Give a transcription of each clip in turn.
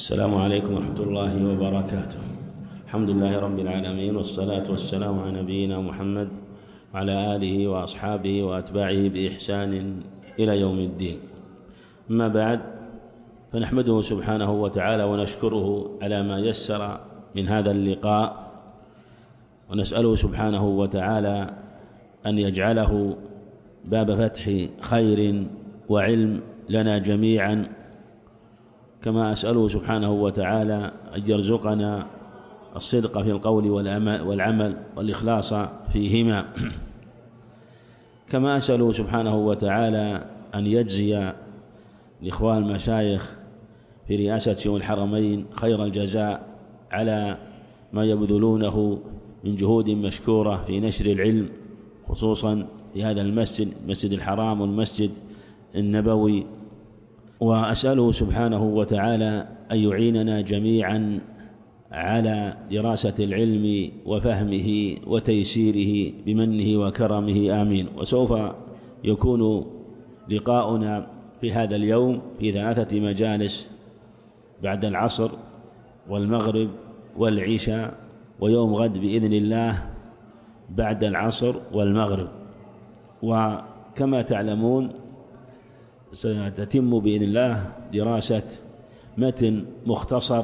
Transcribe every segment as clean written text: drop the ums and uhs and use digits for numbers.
السلام عليكم ورحمة الله وبركاته. الحمد لله رب العالمين، والصلاة والسلام على نبينا محمد وعلى آله وأصحابه وأتباعه بإحسان إلى يوم الدين. أما بعد، فنحمده سبحانه وتعالى ونشكره على ما يسر من هذا اللقاء، ونسأله سبحانه وتعالى أن يجعله باب فتح خير وعلم لنا جميعا، كما أسأله سبحانه وتعالى أن يرزقنا الصدق في القول والعمل والإخلاص فيهما، كما أسأله سبحانه وتعالى أن يجزي الإخوان المشايخ في رئاسة شؤون الحرمين خير الجزاء على ما يبذلونه من جهود مشكورة في نشر العلم، خصوصا في هذا المسجد الحرام والمسجد النبوي. وأسأله سبحانه وتعالى أن يعيننا جميعا على دراسة العلم وفهمه وتيسيره بمنه وكرمه، آمين. وسوف يكون لقاؤنا في هذا اليوم في 3 مجالس بعد العصر والمغرب والعشاء، ويوم غد بإذن الله بعد العصر والمغرب. وكما تعلمون ستتم بإذن الله دراسة متن مختصر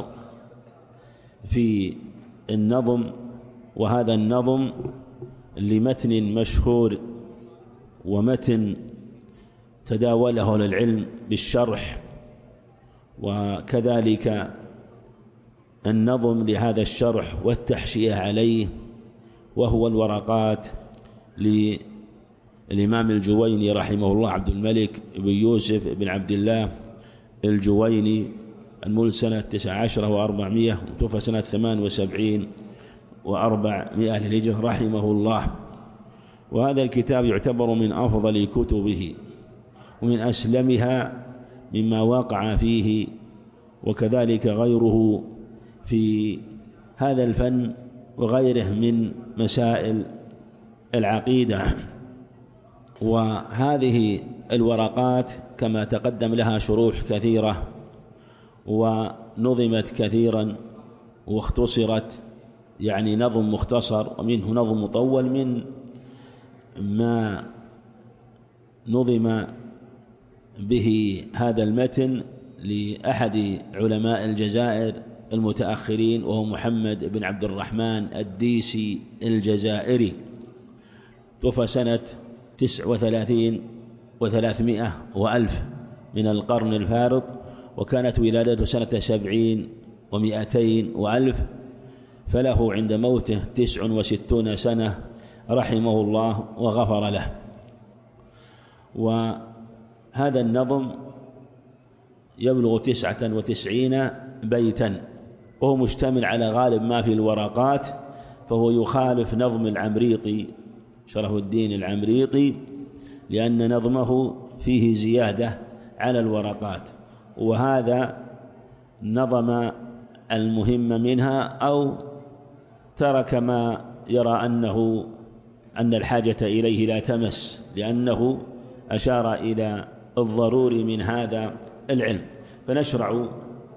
في النظم، وهذا النظم لمتن مشهور ومتن تداوله للعلم بالشرح، وكذلك النظم لهذا الشرح والتحشية عليه، وهو الورقات للإمام الجويني رحمه الله، عبد الملك بن يوسف بن عبد الله الجويني، المولد سنة 19 و400، وتوفى سنة 78 و400 للهجرة رحمه الله. وهذا الكتاب يعتبر من أفضل كتبه ومن أسلمها مما وقع فيه، وكذلك غيره في هذا الفن وغيره من مسائل العقيدة. وهذه الورقات كما تقدم لها شروح كثيرة ونظمت كثيرا واختصرت، يعني نظم مختصر ومنه نظم مطول، من ما نظم به هذا المتن لأحد علماء الجزائر المتأخرين، وهو محمد بن عبد الرحمن الديسي الجزائري، توفى سنة 39 و300 وألف من القرن الفارط، وكانت ولادته سنة 70 و200 وألف، فله عند موته 69 سنة رحمه الله وغفر له. وهذا النظم يبلغ 99 بيتا، وهو مشتمل على غالب ما في الورقات، فهو يخالف نظم العمريطي شرف الدين العمريطي، لأن نظمه فيه زيادة على الورقات، وهذا نظم المهم منها أو ترك ما يرى أن الحاجة إليه لا تمس، لأنه أشار إلى الضروري من هذا العلم. فنشرع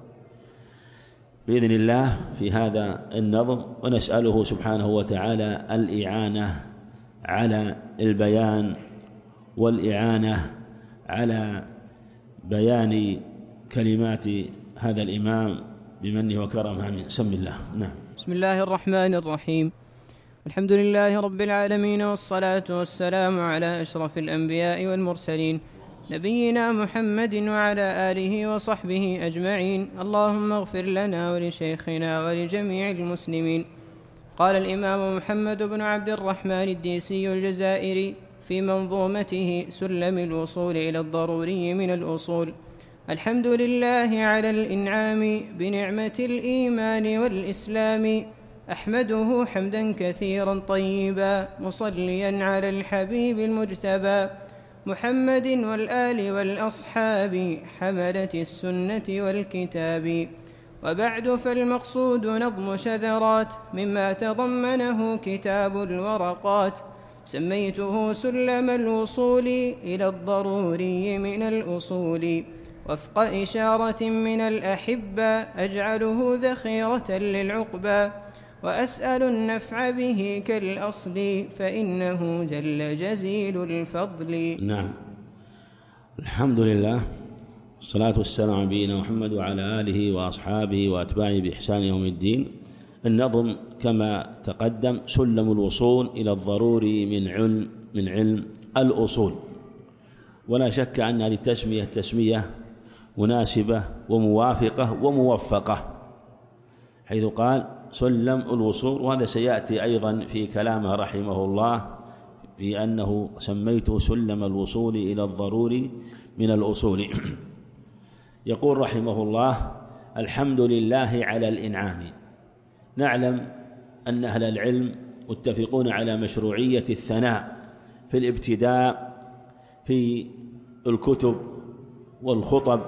بإذن الله في هذا النظم، ونسأله سبحانه وتعالى الإعانة على البيان والإعانة على بيان كلمات هذا الإمام بمنه وكرمه، آمين. بسم الله. نعم. بسم الله الرحمن الرحيم. الحمد لله رب العالمين، والصلاة والسلام على أشرف الأنبياء والمرسلين، نبينا محمد وعلى آله وصحبه أجمعين. اللهم اغفر لنا ولشيخنا ولجميع المسلمين. قال الإمام محمد بن عبد الرحمن الديسي الجزائري في منظومته سلم الوصول إلى الضروري من الأصول: الحمد لله على الإنعام بنعمة الإيمان والإسلام، أحمده حمدا كثيرا طيبا مصليا على الحبيب المجتبى، محمد والآل والأصحاب حملة السنة والكتاب. وبعد، فالمقصود نظم شذرات مما تضمنه كتاب الورقات، سميته سلم الوصول إلى الضروري من الأصول، وفق إشارة من الأحبة أجعله ذخيرة للعقبى وأسأل النفع به كالأصل فإنه جل جزيل الفضل. نعم، الحمد لله والصلاة والسلام على نبينا محمد وعلى آله وأصحابه وأتباعه بإحسان يوم الدين. النظم كما تقدم سلم الوصول إلى الضروري من علم الأصول، ولا شك أن هذه التسمية مناسبة وموافقة وموفقة، حيث قال سلم الوصول، وهذا سيأتي أيضا في كلامه رحمه الله بأنه سميته سلم الوصول إلى الضروري من الأصول. يقول رحمه الله: الحمد لله على الإنعام. نعلم أن أهل العلم متفقون على مشروعية الثناء في الابتداء في الكتب والخطب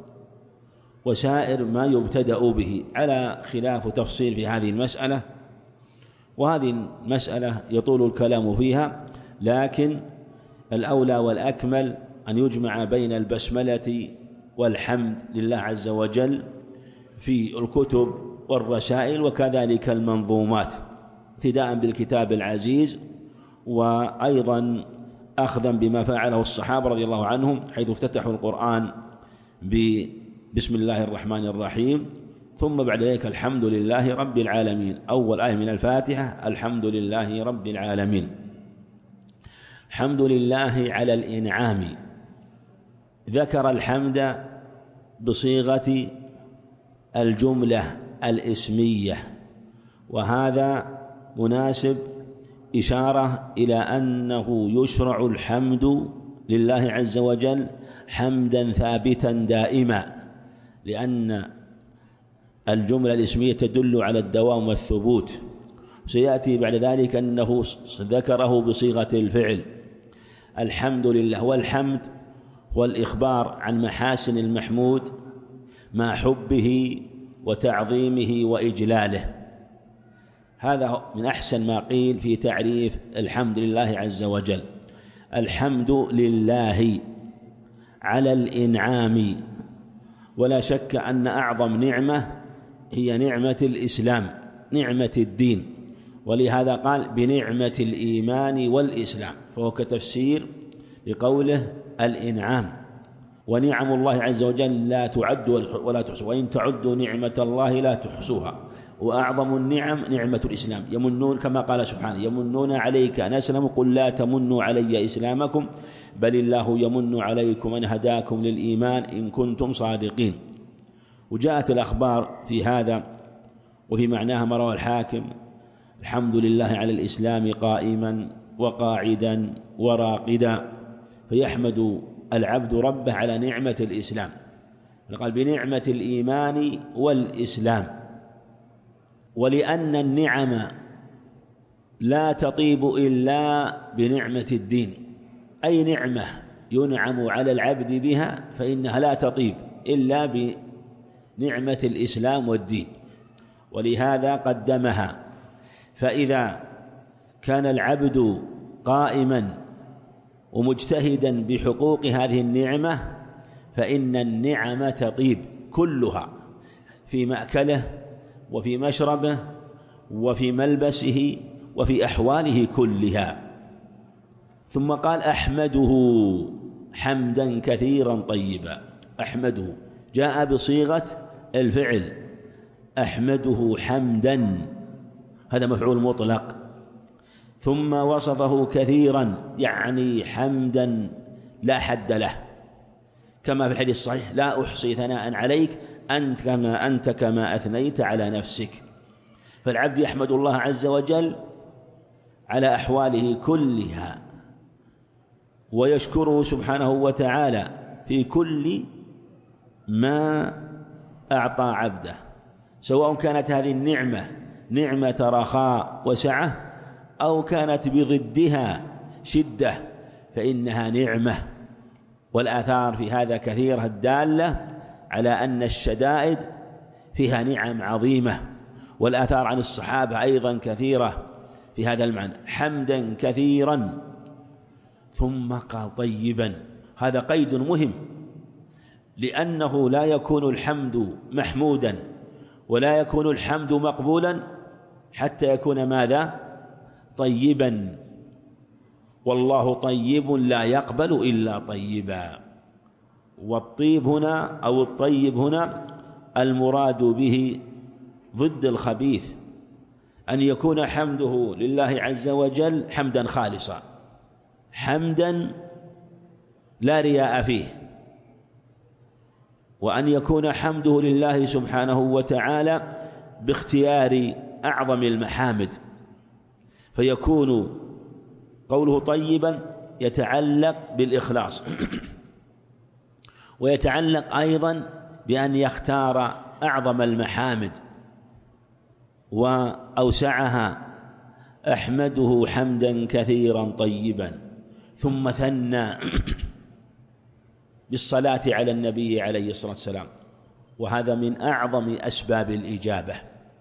وسائر ما يبتدأ به، على خلاف تفصيل في هذه المسألة، وهذه المسألة يطول الكلام فيها، لكن الأولى والأكمل أن يجمع بين البسملة والحمد لله عز وجل في الكتب والرسائل وكذلك المنظومات، ابتداء بالكتاب العزيز، وأيضا أخذا بما فعله الصحابة رضي الله عنهم حيث افتتحوا القرآن بسم الله الرحمن الرحيم، ثم بعد ذلك الحمد لله رب العالمين، أول آية من الفاتحة الحمد لله رب العالمين. الحمد لله على الإنعام، ذكر الحمد بصيغة الجملة الإسمية، وهذا مناسب إشارة إلى أنه يشرع الحمد لله عز وجل حمدا ثابتا دائما، لأن الجملة الإسمية تدل على الدوام والثبوت. سيأتي بعد ذلك أنه ذكره بصيغة الفعل الحمد لله، والحمد هو الإخبار عن محاسن المحمود مع حبه وتعظيمه وإجلاله. هذا من أحسن ما قيل في تعريف الحمد لله عز وجل. الحمد لله على الإنعام، ولا شك أن أعظم نعمة هي نعمة الإسلام، نعمة الدين، ولهذا قال بنعمة الإيمان والإسلام، فهو كتفسير لقوله الإنعام. ونعم الله عز وجل لا تعد ولا تحصى، وإن تعدوا نعمة الله لا تحصوها، وأعظم النعم نعمة الإسلام. يمنون كما قال سبحانه: يمنون عليك أن أسلموا قل لا تمنوا علي إسلامكم بل الله يمن عليكم أن هداكم للإيمان إن كنتم صادقين. وجاءت الأخبار في هذا وفي معناها ما روى الحاكم: الحمد لله على الإسلام قائما وقاعدا وراقدا، فيحمد العبد ربه على نعمة الإسلام. قال بنعمة الإيمان والإسلام، ولأن النعم لا تطيب إلا بنعمة الدين، أي نعمة ينعم على العبد بها فإنها لا تطيب إلا بنعمة الإسلام والدين، ولهذا قدمها. فإذا كان العبد قائما ومجتهدا بحقوق هذه النعمة فإن النعم تطيب كلها، في مأكله وفي مشربه وفي ملبسه وفي أحواله كلها. ثم قال أحمده حمدا كثيرا طيبا. أحمده جاء بصيغة الفعل، أحمده حمدا، هذا مفعول مطلق، ثم وصفه كثيرا يعني حمدا لا حد له، كما في الحديث الصحيح: لا أحصي ثناء عليك أنت كما أثنيت على نفسك. فالعبد يحمد الله عز وجل على أحواله كلها، ويشكره سبحانه وتعالى في كل ما أعطى عبده، سواء كانت هذه النعمة نعمة رخاء وسعة أو كانت بضدها شدة فإنها نعمة. والآثار في هذا كثيرة الدالة على أن الشدائد فيها نعم عظيمة، والآثار عن الصحابة أيضا كثيرة في هذا المعنى. حمدا كثيرا، ثم قال طيبا، هذا قيد مهم، لأنه لا يكون الحمد محمودا ولا يكون الحمد مقبولا حتى يكون ماذا؟ طيبا، والله طيب لا يقبل إلا طيبا. والطيب هنا أو الطيب هنا المراد به ضد الخبيث، أن يكون حمده لله عز وجل حمدا خالصا، حمدا لا رياء فيه، وأن يكون حمده لله سبحانه وتعالى باختيار أعظم المحامد، فيكون قوله طيبا يتعلق بالإخلاص ويتعلق أيضا بأن يختار أعظم المحامد وأوسعها، أحمده حمدا كثيرا طيبا، ثم ثنى بالصلاة على النبي عليه الصلاة والسلام، وهذا من أعظم أسباب الإجابة.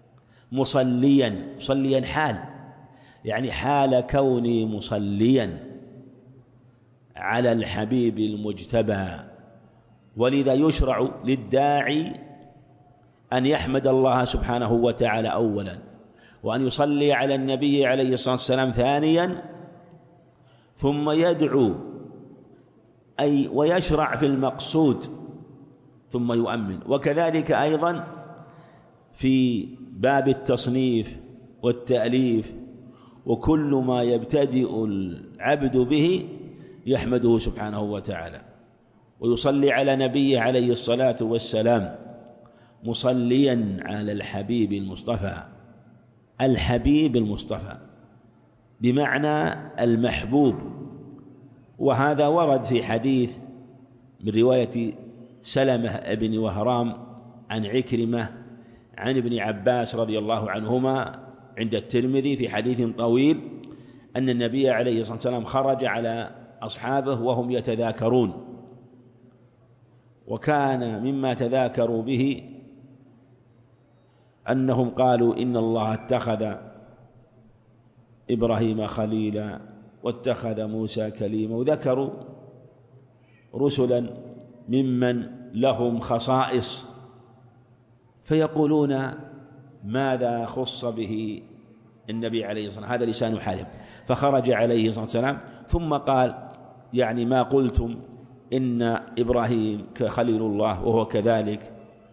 مصليا حال، يعني حال كوني مصليا على الحبيب المجتبى. ولذا يشرع للداعي أن يحمد الله سبحانه وتعالى أولا، وأن يصلي على النبي عليه الصلاة والسلام ثانيا، ثم يدعو أي ويشرع في المقصود ثم يؤمن. وكذلك أيضا في باب التصنيف والتأليف وكل ما يبتدئ العبد به يحمده سبحانه وتعالى ويصلي على نبيه عليه الصلاة والسلام مصليا على الحبيب المصطفى. الحبيب المصطفى بمعنى المحبوب، وهذا ورد في حديث من رواية سلمة بن وهرام عن عكرمة عن ابن عباس رضي الله عنهما عند الترمذي في حديث طويل أن النبي عليه الصلاة والسلام خرج على أصحابه وهم يتذاكرون، وكان مما تذاكروا به أنهم قالوا إن الله اتخذ إبراهيم خليلا واتخذ موسى كليما، وذكروا رسلا ممن لهم خصائص، فيقولون ماذا خص به النبي عليه الصلاة والسلام؟ هذا لسان حالهم. فخرج عليه الصلاة والسلام ثم قال يعني ما قلتم إن إبراهيم كخليل الله وهو كذلك،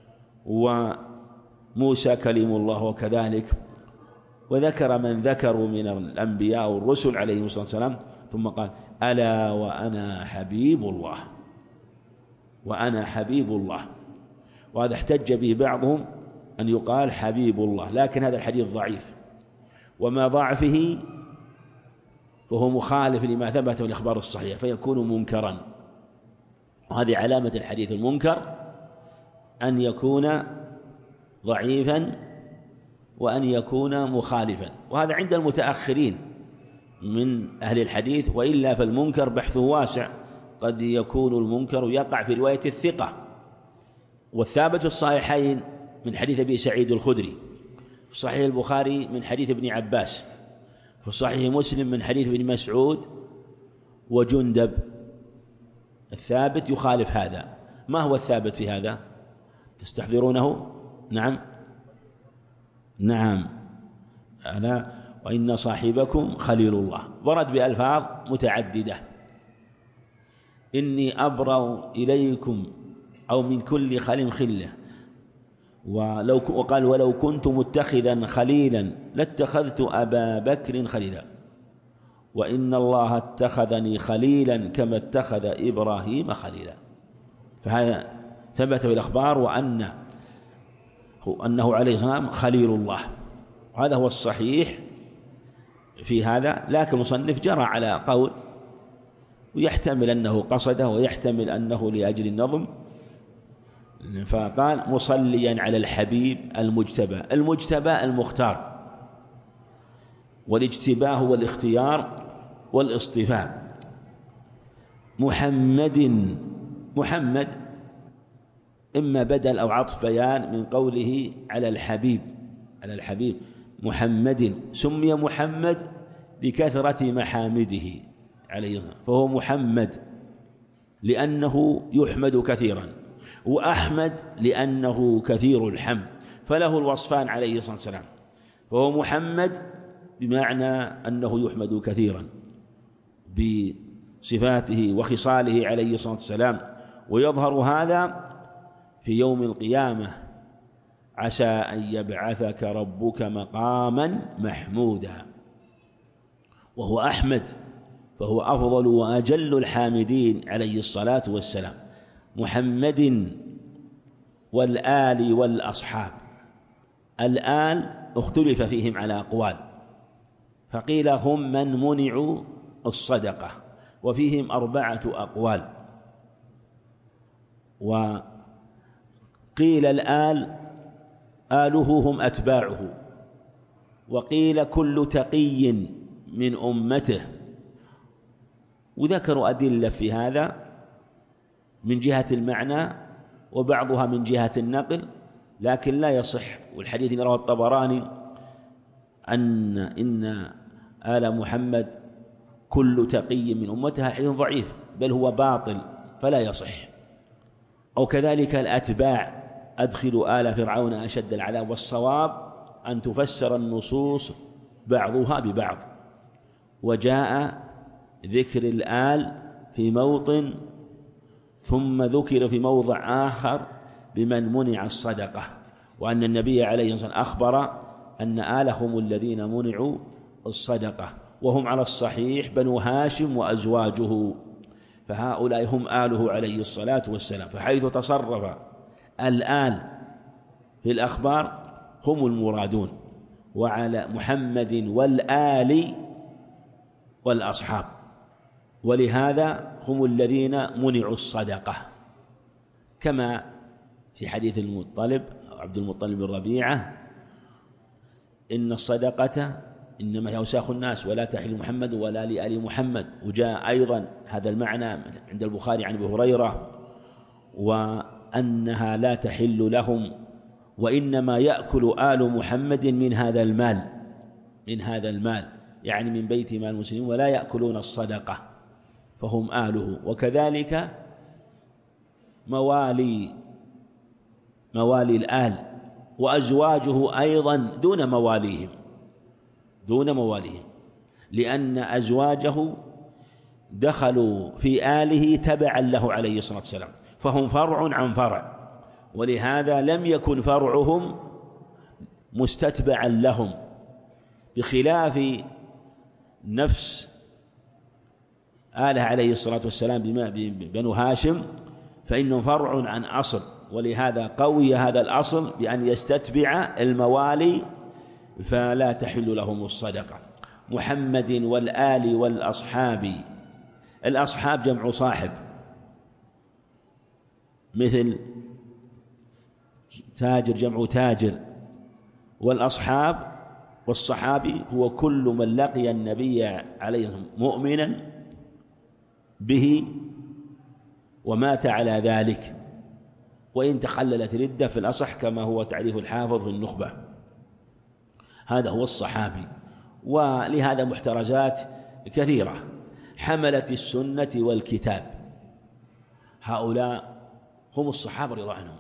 وموسى كليم الله وكذلك، وذكر من ذكروا من الأنبياء والرسل عليهم الصلاة والسلام، ثم قال ألا وأنا حبيب الله، وأنا حبيب الله. وهذا احتج به بعضهم أن يقال حبيب الله، لكن هذا الحديث ضعيف، وما ضعفه فهو مخالف لما ثبت في الإخبار الصحيح فيكون منكرا. وهذه علامة الحديث المنكر أن يكون ضعيفا وأن يكون مخالفا، وهذا عند المتأخرين من أهل الحديث، وإلا فالمنكر بحثه واسع، قد يكون المنكر يقع في رواية الثقة. والثابت في الصحيحين من حديث أبي سعيد الخدري، في صحيح البخاري من حديث ابن عباس، في صحيح مسلم من حديث ابن مسعود وجندب. الثابت يخالف هذا. ما هو الثابت في هذا؟ تستحضرونه؟ نعم ألا وإن صاحبكم خليل الله، ورد بألفاظ متعددة، إني أبرأ إليكم أو من كل خليل خلة، وقال ولو كنت متخذا خليلا لاتخذت أبا بكر خليلا، وإن الله اتخذني خليلا كما اتخذ إبراهيم خليلا. فهذا ثبت في الأخبار وأنه عليه السلام خليل الله، وهذا هو الصحيح في هذا. لكن المصنف جرى على قول، ويحتمل أنه قصده ويحتمل أنه لأجل النظم، فقال مصليا على الحبيب المجتبى. المجتبى المختار، والاجتباء هو الاختيار والاصطفاء. محمد إما بدل أو عطف بيان من قوله على الحبيب محمد، سمي محمد لكثرة محامده عليه الصلاة، فهو محمد لأنه يحمد كثيرا. وأحمد لأنه كثير الحمد، فله الوصفان عليه الصلاة والسلام، فهو محمد بمعنى أنه يحمد كثيرا بصفاته وخصاله عليه الصلاة والسلام. ويظهر هذا في يوم القيامة: عسى أن يبعثك ربك مقاما محمودا. وهو أحمد، فهو أفضل وأجل الحامدين عليه الصلاة والسلام، محمد والآل والأصحاب. الآل اختلف فيهم على أقوال، فقيل هم من منعوا الصدقة، وفيهم 4 أقوال. وقيل الآل آله هم أتباعه، وقيل كل تقي من أمته. وذكروا أدلة في هذا من جهة المعنى وبعضها من جهة النقل، لكن لا يصح. والحديث رواه الطبراني إن آل محمد كل تقي من أمتها حديث ضعيف، بل هو باطل فلا يصح. أو كذلك الأتباع: أدخلوا آل فرعون أشد العذاب. والصواب أن تفسر النصوص بعضها ببعض، وجاء ذكر الآل في موطن ثم ذكر في موضع آخر بمن منع الصدقة، وأن النبي عليه الصلاة والسلام أخبر أن آلهم الذين منعوا الصدقة، وهم على الصحيح بنو هاشم وأزواجه، فهؤلاء هم آله عليه الصلاة والسلام. فحيث تصرف الآل في الأخبار هم المرادون، وعلى محمد والآل والأصحاب، ولهذا هم الذين منعوا الصدقة، كما في حديث المطلب عبد المطلب بن ربيعة: إن الصدقة إنما هي أوساخ الناس ولا تحل محمد ولا لآل محمد. وجاء أيضا هذا المعنى عند البخاري عن أبي هريرة: وأنها لا تحل لهم، وإنما يأكل آل محمد من هذا المال، يعني من بيت مال المسلمين، ولا يأكلون الصدقة، فهم آله. وكذلك موالي الآل وأزواجه أيضا دون مواليهم، لأن أزواجه دخلوا في آله تبعا له عليه الصلاة والسلام، فهم فرع عن فرع، ولهذا لم يكن فرعهم مستتبعا لهم، بخلاف نفس آله عليه الصلاة والسلام بنو هاشم، فإنه فرع عن أصل، ولهذا قوي هذا الأصل بأن يستتبع الموالي فلا تحل لهم الصدقة. محمد والآل والأصحاب. الأصحاب جمع صاحب، مثل تاجر جمع تاجر. والأصحاب والصحابي هو كل من لقي النبي عليه مؤمنا به ومات على ذلك، وإن تخللت ردة في الأصح، كما هو تعريف الحافظ في النخبة. هذا هو الصحابي. ولهذا محترزات كثيرة: حملة السنة والكتاب، هؤلاء هم الصحابة رضي الله عنهم.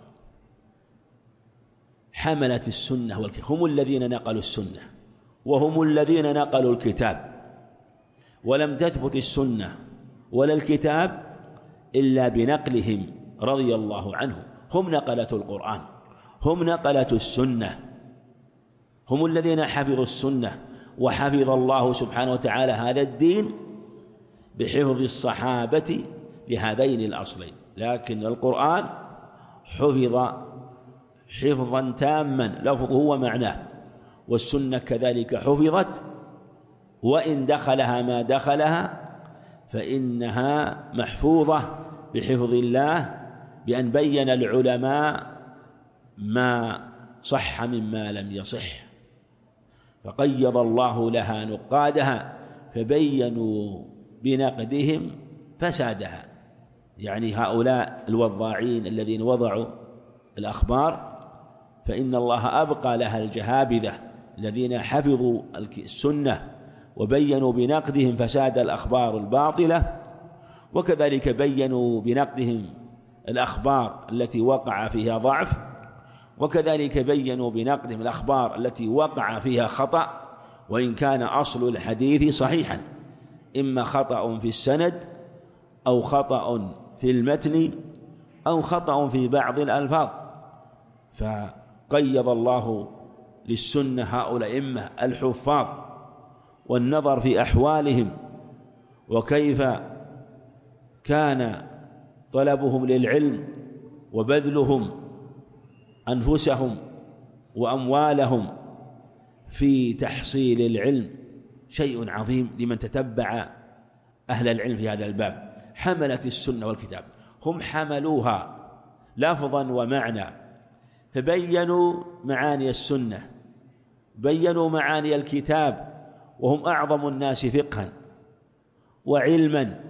حملة السنة والكتاب هم الذين نقلوا السنة، وهم الذين نقلوا الكتاب، ولم تثبت السنة ولا الكتاب إلا بنقلهم رضي الله عنهم. هم نقلة القرآن، هم نقلة السنة، هم الذين حفظوا السنة، وحفظ الله سبحانه وتعالى هذا الدين بحفظ الصحابة لهذين الأصلين. لكن القرآن حفظ حفظا تاما لفظه ومعناه، والسنة كذلك حفظت، وإن دخلها ما دخلها فإنها محفوظة بحفظ الله، بأن بين العلماء ما صح مما لم يصح، فقيض الله لها نقادها فبينوا بنقدهم فسادها. يعني هؤلاء الوضاعين الذين وضعوا الأخبار، فإن الله أبقى لها الجهابذة الذين حفظوا السنة وبينوا بنقدهم فساد الأخبار الباطلة، وكذلك بينوا بنقدهم الأخبار التي وقع فيها ضعف، وكذلك بيّنوا بنقدهم الأخبار التي وقع فيها خطأ، وإن كان أصل الحديث صحيحا، إما خطأ في السند أو خطأ في المتن أو خطأ في بعض الألفاظ. فقيض الله للسنة هؤلاء الأئمة الحفاظ والنظر في أحوالهم وكيف كان طلبهم للعلم وبذلهم أنفسهم وأموالهم في تحصيل العلم شيء عظيم لمن تتبع أهل العلم في هذا الباب. حملة السنة والكتاب هم حملوها لفظا ومعنى، فبينوا معاني السنة، بينوا معاني الكتاب، وهم أعظم الناس فقها وعلما،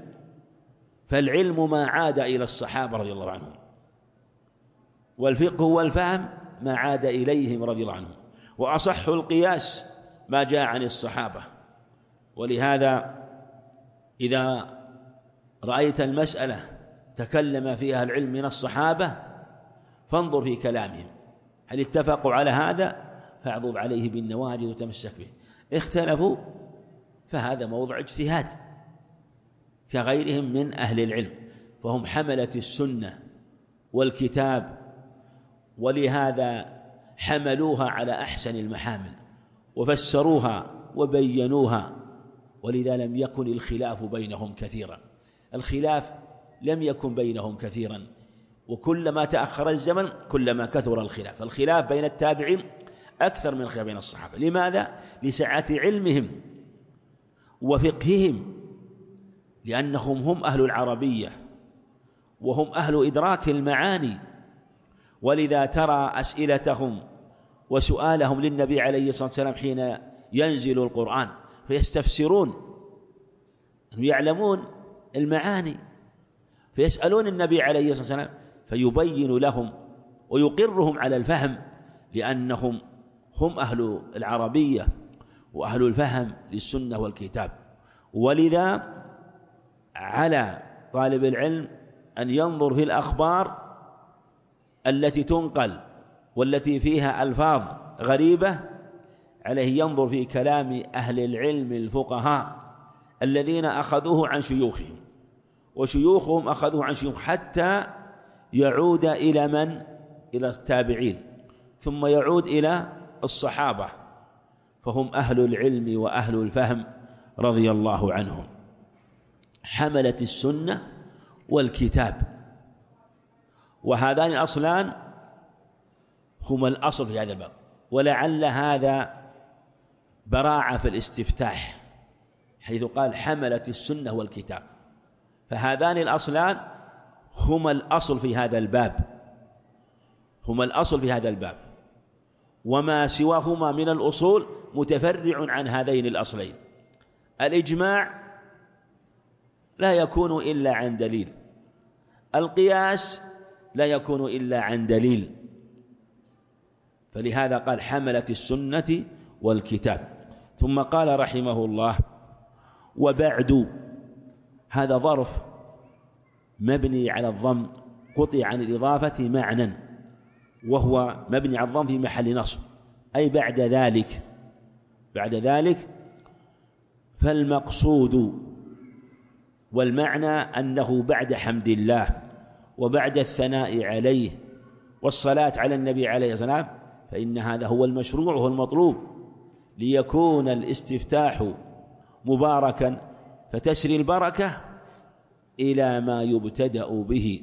فالعلم ما عاد إلى الصحابة رضي الله عنهم، والفقه والفهم ما عاد إليهم رضي الله عنهم، وأصح القياس ما جاء عن الصحابة. ولهذا إذا رأيت المسألة تكلم فيها العلم من الصحابة فانظر في كلامهم، هل اتفقوا على هذا فاعضب عليه بالنواجذ وتمسك به، اختلفوا فهذا موضع اجتهاد كغيرهم من أهل العلم، فهم حملة السنة والكتاب، ولهذا حملوها على أحسن المحامل وفسروها وبينوها، ولذا لم يكن الخلاف بينهم كثيرا، الخلاف لم يكن بينهم كثيرا، وكلما تأخر الزمن كلما كثر الخلاف. الخلاف بين التابعين أكثر من الخلاف بين الصحابة. لماذا؟ لسعة علمهم وفقههم، لأنهم هم أهل العربية وهم أهل إدراك المعاني، ولذا ترى أسئلتهم وسؤالهم للنبي عليه الصلاة والسلام حين ينزل القرآن فيستفسرون، يعلمون المعاني فيسألون النبي عليه الصلاة والسلام فيبين لهم ويقرهم على الفهم، لأنهم هم أهل العربية وأهل الفهم للسنة والكتاب. ولذا على طالب العلم أن ينظر في الأخبار التي تنقل والتي فيها ألفاظ غريبة، عليه ينظر في كلام أهل العلم الفقهاء الذين أخذوه عن شيوخهم، وشيوخهم أخذوه عن شيوخ، حتى يعود إلى من؟ إلى التابعين، ثم يعود إلى الصحابة، فهم أهل العلم وأهل الفهم رضي الله عنهم. حملة السنة والكتاب، وهذان الأصلان هما الأصل في هذا الباب، ولعل هذا براعة في الاستفتاح حيث قال حملة السنة والكتاب، فهذان الأصلان هما الأصل في هذا الباب، هما الأصل في هذا الباب، وما سواهما من الأصول متفرع عن هذين الأصلين. الإجماع لا يكون إلا عن دليل، القياس لا يكون إلا عن دليل، فلهذا قال حملة السنة والكتاب. ثم قال رحمه الله وبعد، هذا ظرف مبني على الضم قطع عن الإضافة معنى، وهو مبني على الضم في محل نصب، أي بعد ذلك. بعد ذلك فالمقصود والمعنى أنه بعد حمد الله وبعد الثناء عليه والصلاة على النبي عليه الصلاة والسلام، فإن هذا هو المشروع وهو المطلوب، ليكون الاستفتاح مباركا فتسري البركة إلى ما يبتدأ به.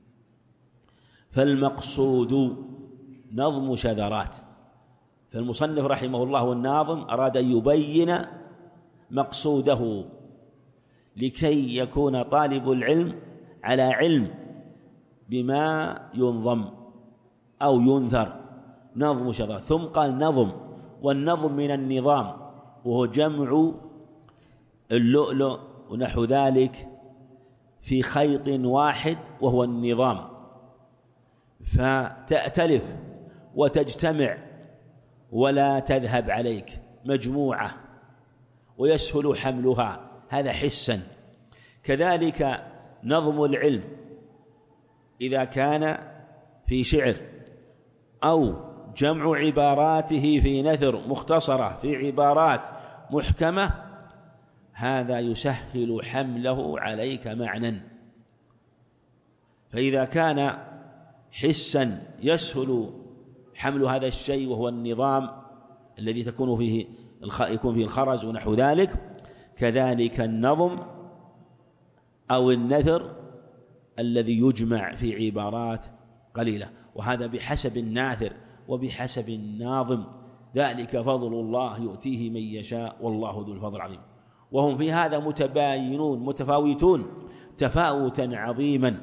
فالمقصود نظم شذرات، فالمصنف رحمه الله والناظم أراد أن يبين مقصوده لكي يكون طالب العلم على علم بما ينظم أو ينثر، نظم شذرات. ثم قال نظم، والنظم من النظام وهو جمع اللؤلؤ ونحو ذلك في خيط واحد وهو النظام، فتأتلف وتجتمع ولا تذهب عليك مجموعة ويسهل حملها، هذا حسا. كذلك نظم العلم إذا كان في شعر، أو جمع عباراته في نثر مختصرة في عبارات محكمة، هذا يسهل حمله عليك معنى. فإذا كان حسا يسهل حمل هذا الشيء، وهو النظام الذي يكون فيه الخرز ونحو ذلك، كذلك النظم أو النثر الذي يجمع في عبارات قليلة، وهذا بحسب الناثر وبحسب الناظم، ذلك فضل الله يؤتيه من يشاء والله ذو الفضل العظيم. وهم في هذا متباينون متفاوتون تفاوتا عظيما.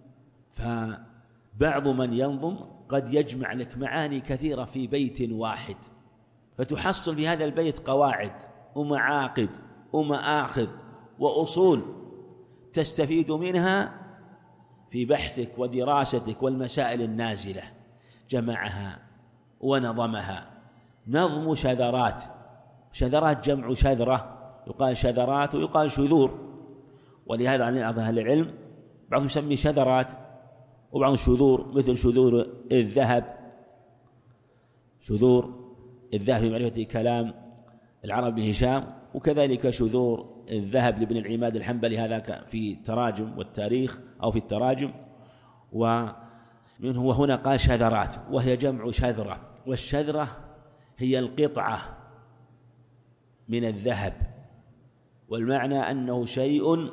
فبعض من ينظم قد يجمع لك معاني كثيرة في بيت واحد، فتحصل في هذا البيت قواعد ومعاقد ومآخذ وأصول تستفيد منها في بحثك ودراستك والمسائل النازلة. جمعها ونظمها. نظم شذرات، شذرات جمع شذرة، يقال شذرات ويقال شذور، ولهذا عن أهل العلم بعضهم يسمي شذرات وبعضهم شذور، مثل شذور الذهب، شذور الذهب في معرفة كلام العرب بن هشام، وكذلك شذور الذهب لابن العماد الحنبلي، هذا في التراجم والتاريخ أو في التراجم. ومنه وهنا قال شذرات، وهي جمع شذرة، والشذرة هي القطعة من الذهب، والمعنى أنه شيء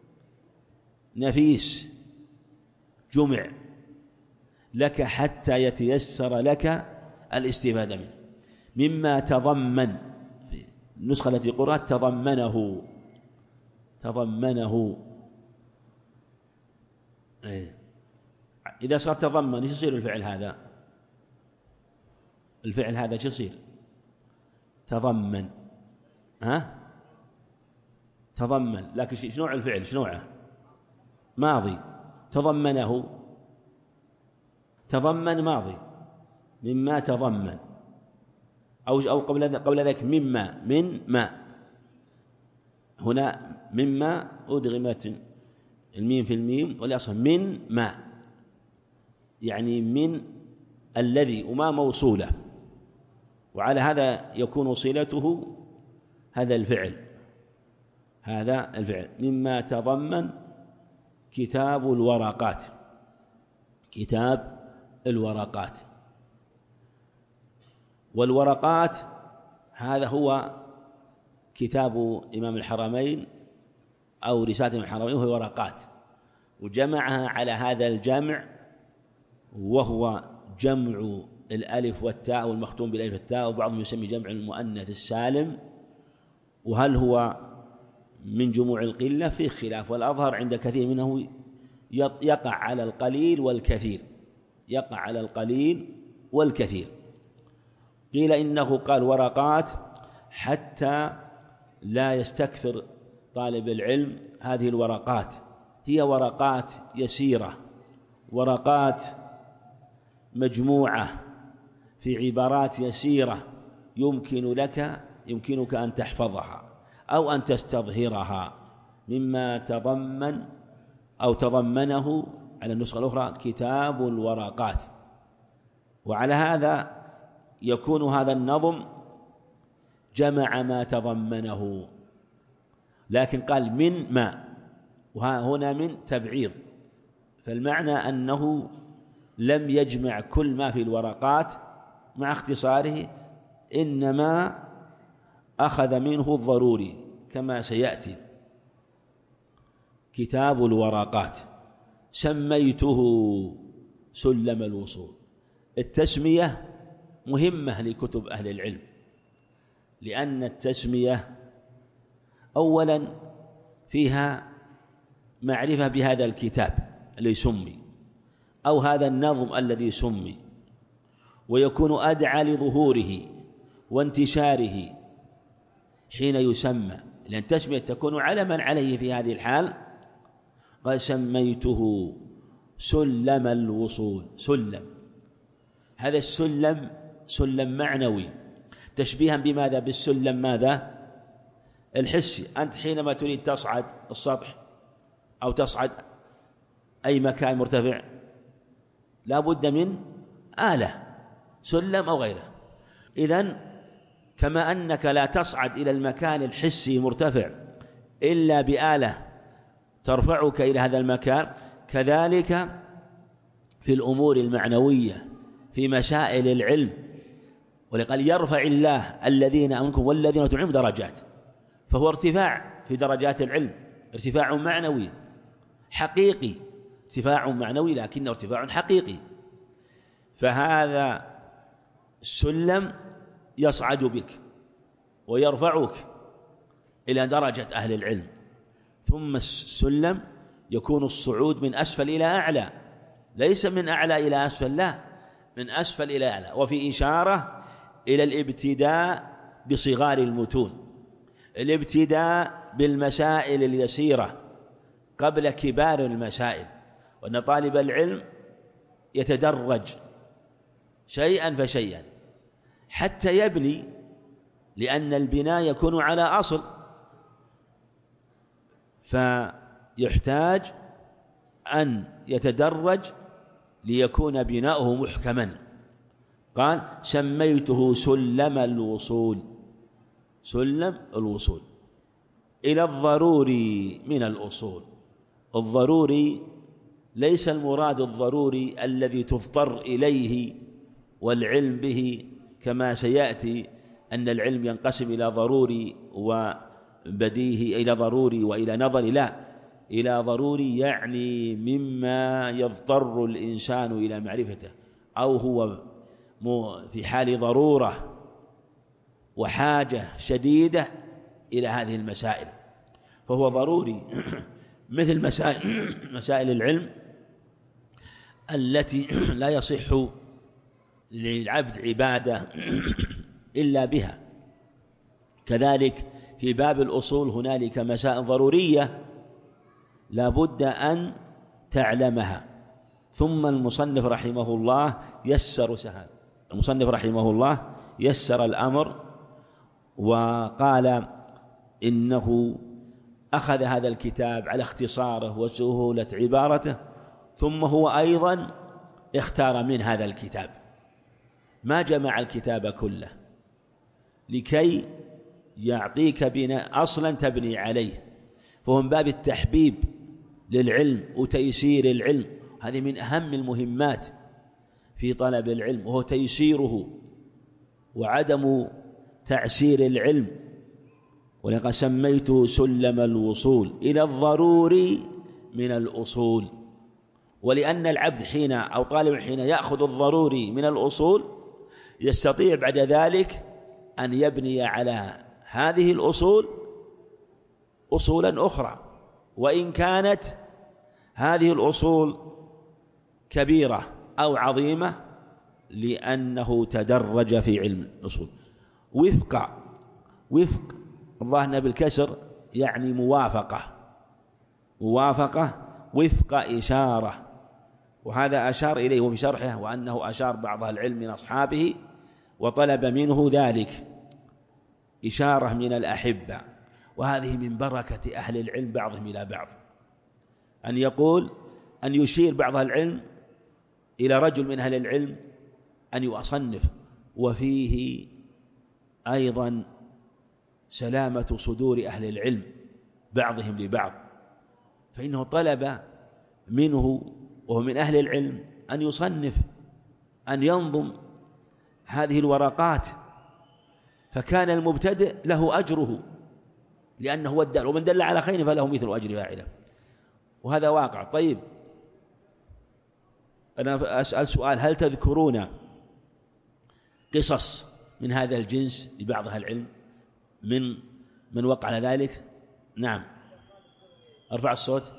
نفيس جمع لك حتى يتيسر لك الاستفادة منه، مما تضمن. في النسخة التي قرأت تضمنه. إذا صار تضمن ايش يصير الفعل هذا؟ الفعل هذا ايش يصير؟ تضمن، تضمن، لكن شنو نوع الفعل؟ شنو نوعه؟ ماضي. تضمنه، تضمن ماضي، مما تضمن، أو قبل ذلك مما، من ما. هنا مما أدغمت الميم في الميم، والأصل من ما، يعني من الذي، وما موصولة، وعلى هذا يكون صلته هذا الفعل. مما تضمن كتاب الورقات، كتاب الورقات. والورقات هذا هو كتاب إمام الحرمين أو رسالة إمام الحرمين، وهي ورقات، وجمعها على هذا الجمع، وهو جمع الألف والتاء والمختوم بالألف والتاء، وبعضهم يسمي جمع المؤنث السالم. وهل هو من جموع القلة؟ في خلاف، والأظهر عند كثير منه يقع على القليل والكثير، يقع على القليل والكثير. قيل إنه قال ورقات حتى لا يستكثر طالب العلم هذه الورقات، هي ورقات يسيرة، ورقات مجموعة في عبارات يسيرة يمكنك أن تحفظها أو أن تستظهرها، مما تضمن أو تضمنه على النسخة الأخرى كتاب الورقات. وعلى هذا يكون هذا النظم جمع ما تضمنه، لكن قال من ما، وهنا من تبعيض، فالمعنى أنه لم يجمع كل ما في الورقات مع اختصاره، إنما أخذ منه الضروري كما سيأتي. كتاب الورقات سميته سلم الوصول. التسمية مهمة لكتب أهل العلم، لأن التسمية أولا فيها معرفة بهذا الكتاب الذي سمي أو هذا النظم الذي سمي، ويكون أدعى لظهوره وانتشاره حين يسمى، لأن التسمية تكون علما عليه في هذه الحال. قال سميته سلم الوصول. سلم، هذا السلم سلم معنوي، تشبيها بماذا؟ بالسلم ماذا؟ الحسي. أنت حينما تريد تصعد السطح أو تصعد أي مكان مرتفع لا بد من آلة، سلم أو غيره. إذن كما أنك لا تصعد إلى المكان الحسي مرتفع إلا بآلة ترفعك إلى هذا المكان، كذلك في الأمور المعنوية في مسائل العلم. ولقال يرفع الله الذين آمنوا والذين أوتوا العلم درجات، فهو ارتفاع في درجات العلم، ارتفاع معنوي حقيقي، ارتفاع معنوي لكنه ارتفاع حقيقي. فهذا السلم يصعد بك ويرفعك إلى درجة أهل العلم. ثم السلم يكون الصعود من أسفل إلى أعلى، ليس من أعلى إلى أسفل، لا، من أسفل إلى أعلى. وفي إشارة إلى الابتداء بصغار المتون، الابتداء بالمسائل اليسيرة قبل كبار المسائل، وأن طالب العلم يتدرج شيئا فشيئا حتى يبني، لأن البناء يكون على أصل، فيحتاج أن يتدرج ليكون بناؤه محكما. قال سميته سلم الوصول، سلم الوصول إلى الضروري من الأصول. الضروري ليس المراد الضروري الذي تضطر إليه والعلم به، كما سيأتي أن العلم ينقسم إلى ضروري وبديهي، إلى ضروري وإلى نظري، لا، إلى ضروري يعني مما يضطر الإنسان إلى معرفته، أو هو في حال ضرورة وحاجة شديدة إلى هذه المسائل، فهو ضروري. مثل مسائل العلم التي لا يصح للعبد عبادة إلا بها. كذلك في باب الأصول هنالك مسائل ضرورية لا بد أن تعلمها. ثم المصنف رحمه الله يسر الأمر، وقال إنه أخذ هذا الكتاب على اختصاره وسهولة عبارته، ثم هو أيضا اختار من هذا الكتاب ما جمع الكتاب كله لكي يعطيك بناء أصلا تبني عليه، فهو من باب التحبيب للعلم وتيسير العلم. هذه من أهم المهمات في طلب العلم، وهو تيسيره وعدم تعسير العلم. ولقد سميته سلم الوصول إلى الضروري من الأصول. ولأن العبد حين أو طالب حين يأخذ الضروري من الأصول يستطيع بعد ذلك أن يبني على هذه الأصول أصولا أخرى، وإن كانت هذه الأصول كبيرة أو عظيمة، لأنه تدرج في علم الأصول. وفق الظاهر بالكسر يعني موافقة، وفق إشارة، وهذا أشار إليه وفي شرحه، وأنه أشار بعض العلم من أصحابه وطلب منه ذلك، إشارة من الأحبة. وهذه من بركة أهل العلم بعضهم إلى بعض، أن يقول أن يشير بعض العلم إلى رجل من أهل العلم أن يصنف، وفيه أيضا سلامة صدور أهل العلم بعضهم لبعض، فإنه طلب منه وهو من أهل العلم أن يصنف، أن ينظم هذه الورقات، فكان المبتدئ له أجره لأنه هو الدال، ومن دل على خير فله مثل أجر فاعله، وهذا واقع. طيب أنا أسأل سؤال، هل تذكرون قصص من هذا الجنس لبعض أهل العلم من وقع على ذلك؟ نعم، ارفع الصوت.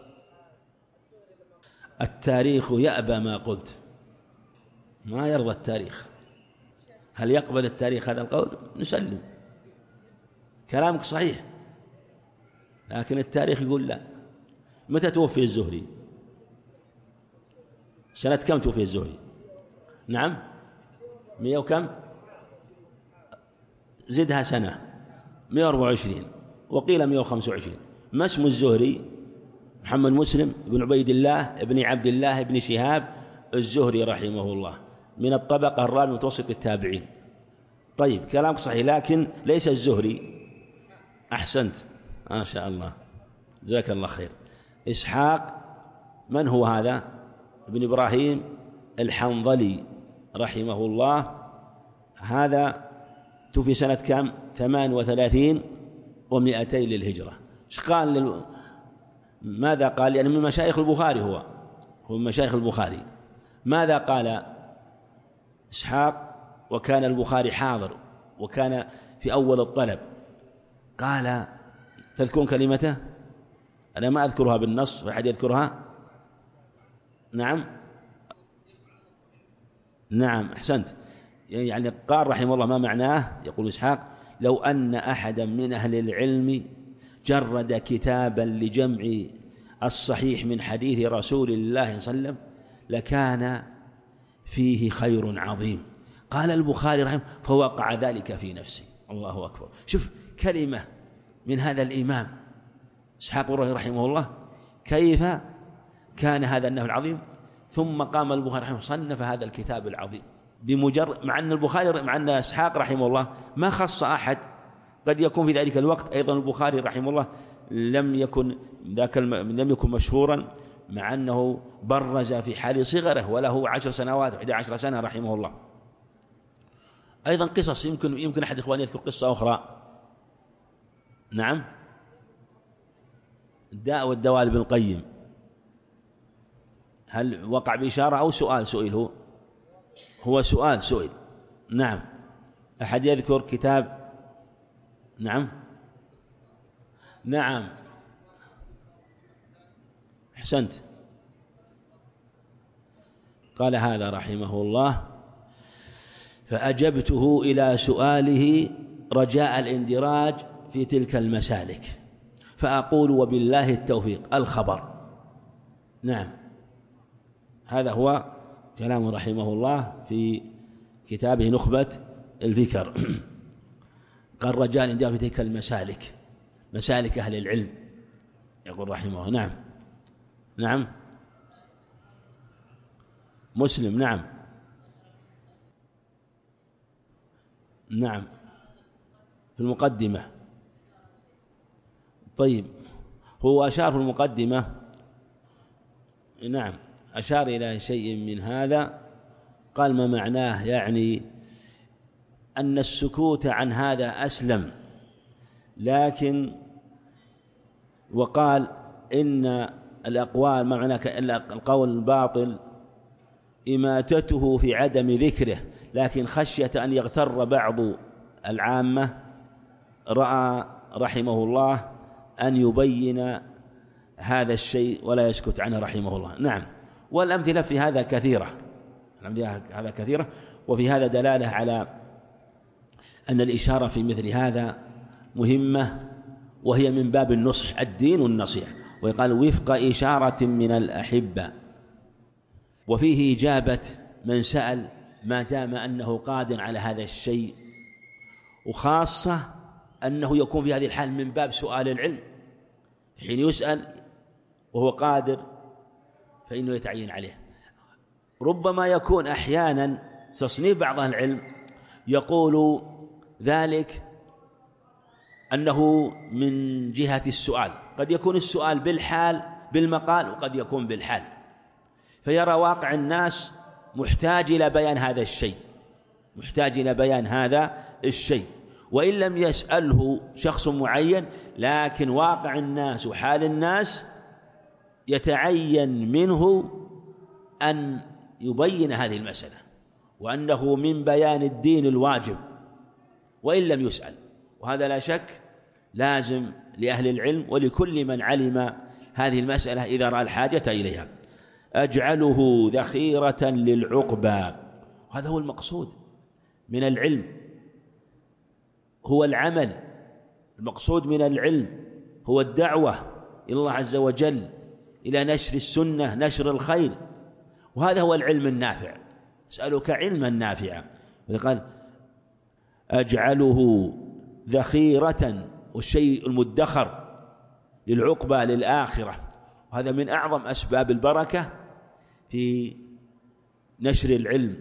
التاريخ يأبى ما قلت، ما يرضى التاريخ. هل يقبل التاريخ هذا القول؟ نسلم، كلامك صحيح، لكن التاريخ يقول لا. متى توفي الزهري؟ سنة كم توفي الزهري؟ نعم 100 وكم؟ زدها سنة 124، وقيل 125. ما اسم الزهري؟ محمد مسلم بن عبيد الله بن عبد الله بن شهاب الزهري رحمه الله من الطبقة الرابعة متوسط التابعين. طيب كلامك صحيح، لكن ليس الزهري. أحسنت ما شاء الله، جزاك الله خير. إسحاق من هو هذا؟ ابن إبراهيم الحنظلي رحمه الله، هذا توفي سنة كم؟ 38 و200 للهجرة. إيش قال ماذا قال؟ يعني من مشايخ البخاري، هو من مشايخ البخاري. ماذا قال إسحاق وكان البخاري حاضر وكان في أول الطلب؟ قال، تذكرون كلمته؟ أنا ما أذكرها بالنص، أحد يذكرها؟ نعم أحسنت. يعني قال رحمه الله ما معناه؟ يقول إسحاق: لو أن أحدا من أهل العلم جرد كتابا لجمع الصحيح من حديث رسول الله صلى الله عليه وسلم لكان فيه خير عظيم. قال البخاري رحمه فوقع ذلك في نفسي. الله أكبر. شوف كلمة من هذا الإمام إسحاق رحمه الله كيف كان هذا النهج العظيم. ثم قام البخاري رحمه صنف هذا الكتاب العظيم بمجرد، مع أن البخاري مع أن إسحاق رحمه الله ما خص أحد. قد يكون في ذلك الوقت أيضا البخاري رحمه الله لم يكن مشهورا، مع أنه برز في حال صغره وله 10 سنوات 11 سنة رحمه الله. أيضا قصص، يمكن أحد إخواني يذكر قصة أخرى. نعم، الداء والدواء لابن القيم، هل وقع بإشارة أو سؤال سئل؟ هو سؤال سئل. نعم، أحد يذكر كتاب؟ نعم أحسنت. قال هذا رحمه الله: فأجبته إلى سؤاله رجاء الاندراج في تلك المسالك، فأقول وبالله التوفيق الخبر. نعم، هذا هو كلام رحمه الله في كتابه نخبة الفكر. قال رجاء الاندراج في تلك المسالك، مسالك أهل العلم، يقول رحمه الله. نعم مسلم. نعم في المقدمة. طيب هو أشار في المقدمة، نعم أشار إلى شيء من هذا، قال ما معناه؟ يعني أن السكوت عن هذا أسلم، لكن وقال إن الأقوال ما معناه القول الباطل إماتته في عدم ذكره، لكن خشية أن يغتر بعض العامة رأى رحمه الله أن يبين هذا الشيء ولا يسكت عنه رحمه الله. نعم، والأمثلة في هذا كثيرة، وفي هذا دلالة على أن الإشارة في مثل هذا مهمة، وهي من باب النصح، الدين والنصيحة. ويقال وفق إشارة من الأحبة، وفيه إجابة من سأل ما دام أنه قادر على هذا الشيء، وخاصة أنه يكون في هذه الحال من باب سؤال العلم، حين يسأل وهو قادر فإنه يتعين عليه. ربما يكون أحيانا تصنيف بعض أهل العلم يقول ذلك أنه من جهة السؤال، قد يكون السؤال بالحال بالمقال، وقد يكون بالحال، فيرى واقع الناس محتاج إلى بيان هذا الشيء، وإن لم يسأله شخص معين، لكن واقع الناس وحال الناس يتعين منه أن يبين هذه المسألة، وأنه من بيان الدين الواجب وإن لم يسأل. وهذا لا شك لازم لأهل العلم ولكل من علم هذه المسألة إذا رأى الحاجة إليها. أجعله ذخيرة للعقبى، هذا هو المقصود من العلم، هو العمل. المقصود من العلم هو الدعوة إلى الله عز وجل، إلى نشر السنة، نشر الخير، وهذا هو العلم النافع. أسألك علما نافعا. قال أجعله ذخيرة، والشيء المدخر للعقبى للآخرة، وهذا من أعظم أسباب البركة في نشر العلم،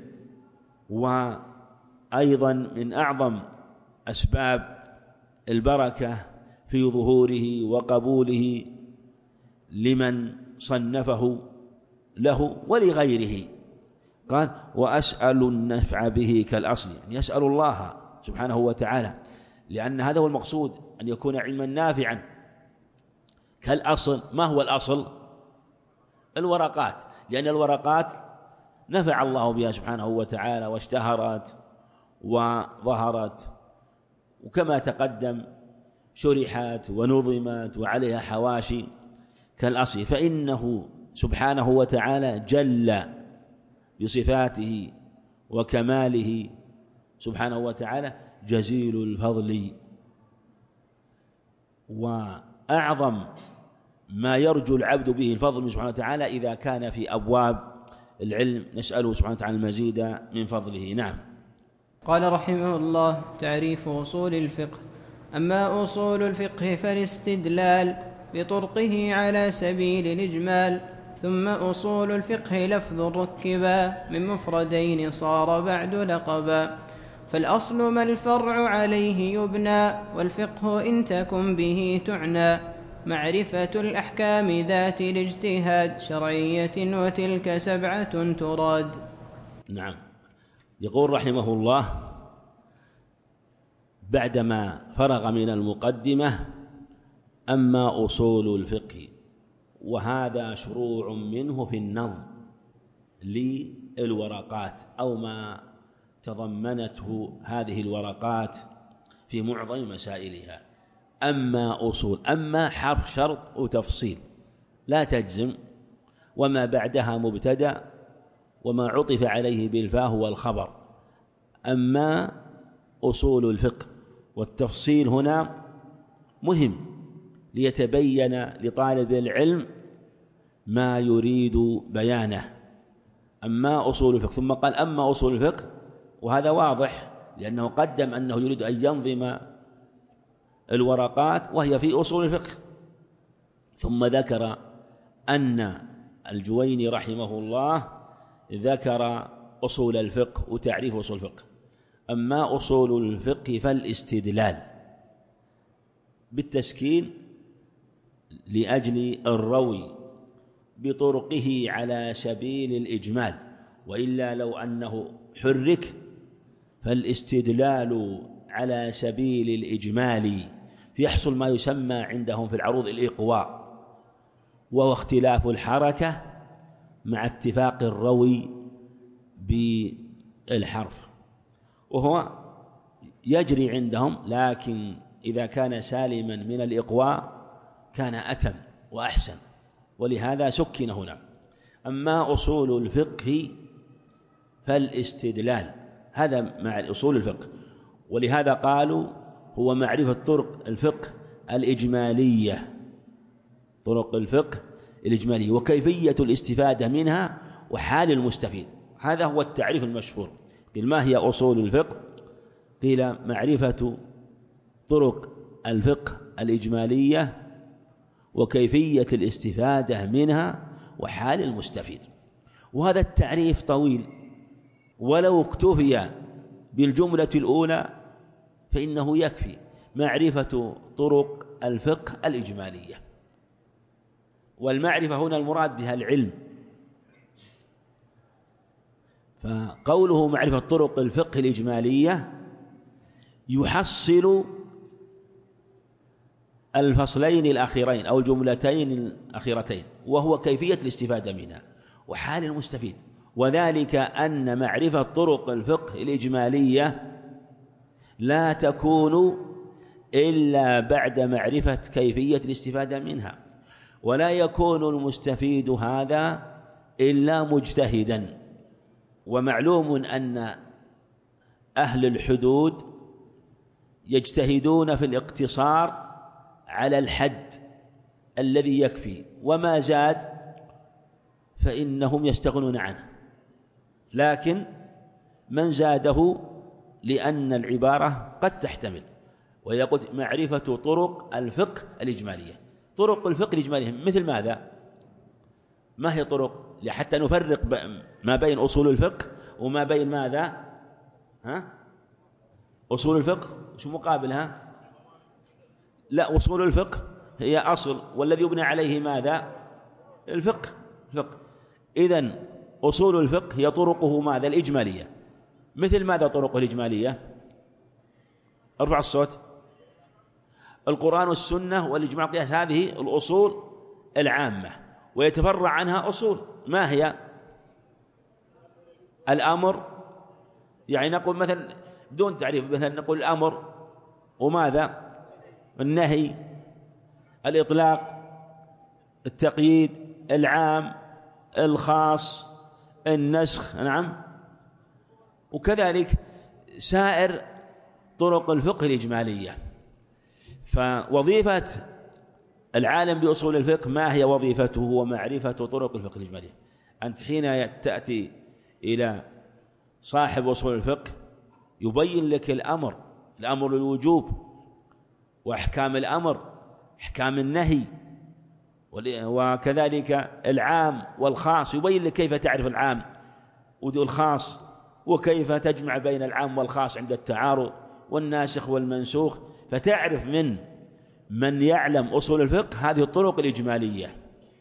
وأيضا من أعظم أسباب البركة في ظهوره وقبوله لمن صنفه له ولغيره. قال: وأسأل النفع به كالأصل، يعني يسأل الله سبحانه وتعالى، لأن هذا هو المقصود، أن يكون علما نافعا كالأصل. ما هو الأصل؟ الورقات، لأن الورقات نفع الله بها سبحانه وتعالى واشتهرت وظهرت، وكما تقدم شرحت ونظمت وعليها حواشي كالأصل. فإنه سبحانه وتعالى جل بصفاته وكماله سبحانه وتعالى جزيل الفضل، وأعظم ما يرجو العبد به الفضل من سبحانه وتعالى إذا كان في أبواب العلم. نسأله سبحانه وتعالى المزيد من فضله. نعم. قال رحمه الله: تعريف أصول الفقه. أما أصول الفقه فالاستدلال بطرقه على سبيل الإجمال. ثم أصول الفقه لفظ ركبا من مفردين صار بعد لقبا. فالأصل ما الفرع عليه يبنى، والفقه إن تكن به تعنى معرفة الأحكام ذات الاجتهاد شرعية، وتلك 7 تراد. نعم. يقول رحمه الله بعدما فرغ من المقدمة: أما أصول الفقه، وهذا شروع منه في النظم للورقات أو ما تضمنته هذه الورقات في معظم مسائلها. أما أصول، أما حرف شرط وتفصيل لا تجزم، وما بعدها مبتدأ، وما عطف عليه بالفاء هو الخبر. أما أصول الفقه، والتفصيل هنا مهم ليتبين لطالب العلم ما يريد بيانه. أما أصول الفقه، ثم قال: أما أصول الفقه، وهذا واضح لأنه قدم أنه يريد أن ينظم الورقات وهي في أصول الفقه، ثم ذكر أن الجويني رحمه الله ذكر أصول الفقه وتعريف أصول الفقه. أما أصول الفقه فالاستدلال بالتسكين لأجل الروي بطرقه على سبيل الإجمال، وإلا لو أنه حرك فالاستدلال على سبيل الإجمال، فيحصل ما يسمى عندهم في العروض الإقواء، وهو اختلاف الحركة مع اتفاق الروي بالحرف، وهو يجري عندهم، لكن إذا كان سالما من الإقواء كان أتم وأحسن، ولهذا سكن هنا. أما أصول الفقه فالاستدلال، هذا مع أصول الفقه، ولهذا قالوا هو معرفة طرق الفقه الإجمالية، طرق الفقه الإجمالية وكيفية الاستفادة منها وحال المستفيد. هذا هو التعريف المشهور. قيل: ما هي أصول الفقه؟ قيل: معرفة طرق الفقه الإجمالية وكيفية الاستفادة منها وحال المستفيد. وهذا التعريف طويل، ولو اكتفي بالجملة الأولى فإنه يكفي: معرفة طرق الفقه الإجمالية. والمعرفة هنا المراد بها العلم، فقوله معرفة طرق الفقه الإجمالية يحصل الفصلين الأخيرين أو الجملتين الأخيرتين، وهو كيفية الاستفادة منها وحال المستفيد. وذلك أن معرفة طرق الفقه الإجمالية لا تكون إلا بعد معرفة كيفية الاستفادة منها، ولا يكون المستفيد هذا إلا مجتهدا. ومعلوم أن أهل الحدود يجتهدون في الاقتصار على الحد الذي يكفي، وما زاد فإنهم يستغنون عنه، لكن من زاده لأن العبارة قد تحتمل. ويقول: معرفة طرق الفقه الإجمالية. طرق الفقه الإجمالية مثل ماذا؟ ما هي طرق حتى نفرق ما بين أصول الفقه وما بين ماذا؟ أصول الفقه شو مقابلها؟ لا، أصول الفقه هي أصل والذي يبنى عليه ماذا؟ الفقه. إذن أصول الفقه هي طرقه ماذا؟ الإجمالية. مثل ماذا طرقه الإجمالية؟ ارفع الصوت. القرآن والسنة والإجماع والقياس، هذه الأصول العامة، ويتفرع عنها أصول. ما هي؟ الأمر، يعني نقول مثلا بدون تعريف، مثلا نقول الأمر وماذا؟ النهي، الإطلاق، التقييد، العام، الخاص، النسخ، نعم، وكذلك سائر طرق الفقه الإجمالية. فوظيفة العالم بأصول الفقه ما هي وظيفته؟ هو معرفة طرق الفقه الإجمالية. أنت حين تأتي إلى صاحب أصول الفقه يبين لك الأمر للوجوب، وأحكام الأمر، أحكام النهي، وكذلك العام والخاص، يبين لك كيف تعرف العام والخاص، وكيف تجمع بين العام والخاص عند التعارض، والناسخ والمنسوخ. فتعرف من يعلم أصول الفقه هذه الطرق الإجمالية.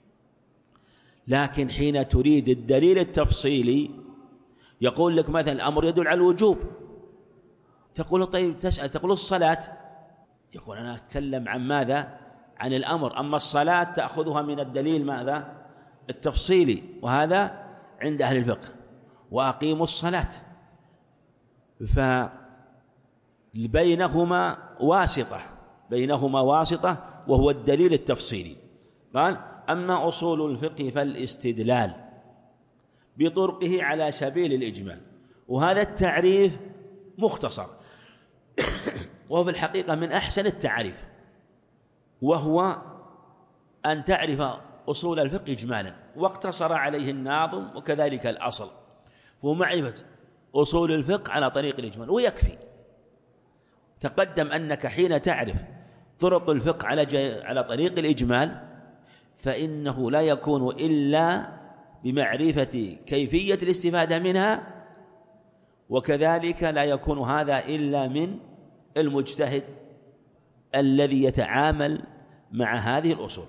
لكن حين تريد الدليل التفصيلي يقول لك مثلا الأمر يدل على الوجوب، تقول طيب، تسأل تقول الصلاة، يقول أنا أتكلم عن ماذا؟ عن الأمر. أما الصلاة تأخذها من الدليل ماذا؟ التفصيلي، وهذا عند أهل الفقه. وأقيموا الصلاة، فبينهما واسطة وهو الدليل التفصيلي. قال أما أصول الفقه فالاستدلال بطرقه على سبيل الإجمال. وهذا التعريف مختصر وهو في الحقيقة من أحسن التعريف، وهو أن تعرف أصول الفقه إجمالا، واقتصر عليه الناظم وكذلك الأصل، فهو معرفة أصول الفقه على طريق الإجمال ويكفي. تقدم أنك حين تعرف طرق الفقه على طريق الإجمال فإنه لا يكون إلا بمعرفة كيفية الاستفادة منها، وكذلك لا يكون هذا إلا من المجتهد الذي يتعامل مع هذه الأصول.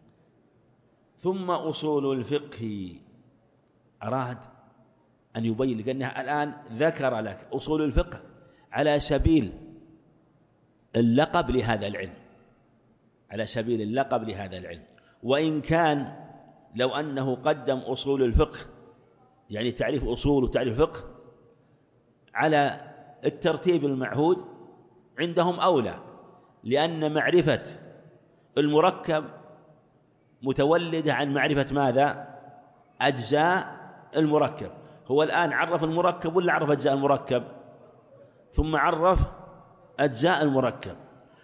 ثم أصول الفقه أراد أن يبين لك أنها الآن ذكر لك أصول الفقه على سبيل اللقب لهذا العلم، على سبيل اللقب لهذا العلم. وإن كان لو أنه قدم أصول الفقه، يعني تعريف أصول وتعريف فقه، على الترتيب المعهود عندهم أولى، لأن معرفة المركب متولدة عن معرفة ماذا؟ أجزاء المركب. هو الآن عرف المركب ولا عرف أجزاء المركب؟ ثم عرف أجزاء المركب.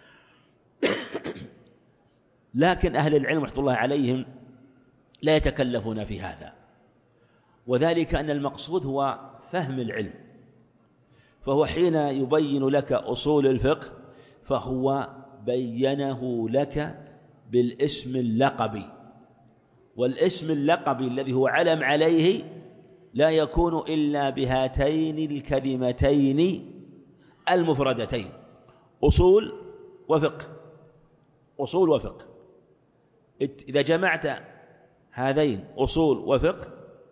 لكن أهل العلم رحمة الله عليهم لا يتكلفون في هذا، وذلك أن المقصود هو فهم العلم. فهو حين يبين لك أصول الفقه فهو بينه لك بالاسم اللقبي، والاسم اللقبي الذي هو علم عليه لا يكون إلا بهاتين الكلمتين المفردتين: أصول وفقه. أصول وفقه، إذا جمعت هذين أصول وفقه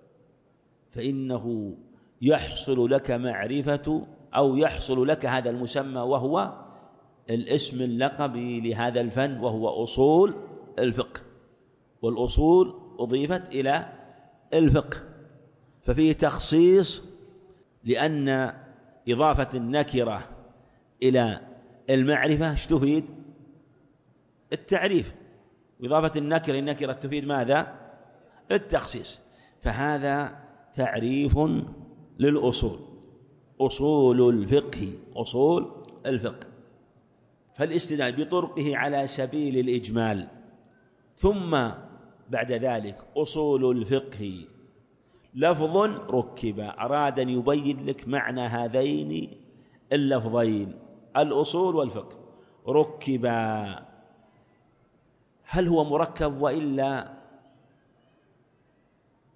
فإنه يحصل لك معرفة، أو يحصل لك هذا المسمى وهو الاسم اللقبي لهذا الفن، وهو أصول الفقه. والأصول أضيفت إلى الفقه، ففيه تخصيص، لأن إضافة النكرة إلى المعرفة تفيد التعريف، وإضافة النكرة تفيد ماذا؟ التخصيص. فهذا تعريف للأصول، أصول الفقه، أصول الفقه. فالاستدلال بطرقه على سبيل الإجمال. ثم بعد ذلك أصول الفقه لفظ ركب، أراد أن يبين لك معنى هذين اللفظين، الأصول والفقه. ركب، هل هو مركب وإلا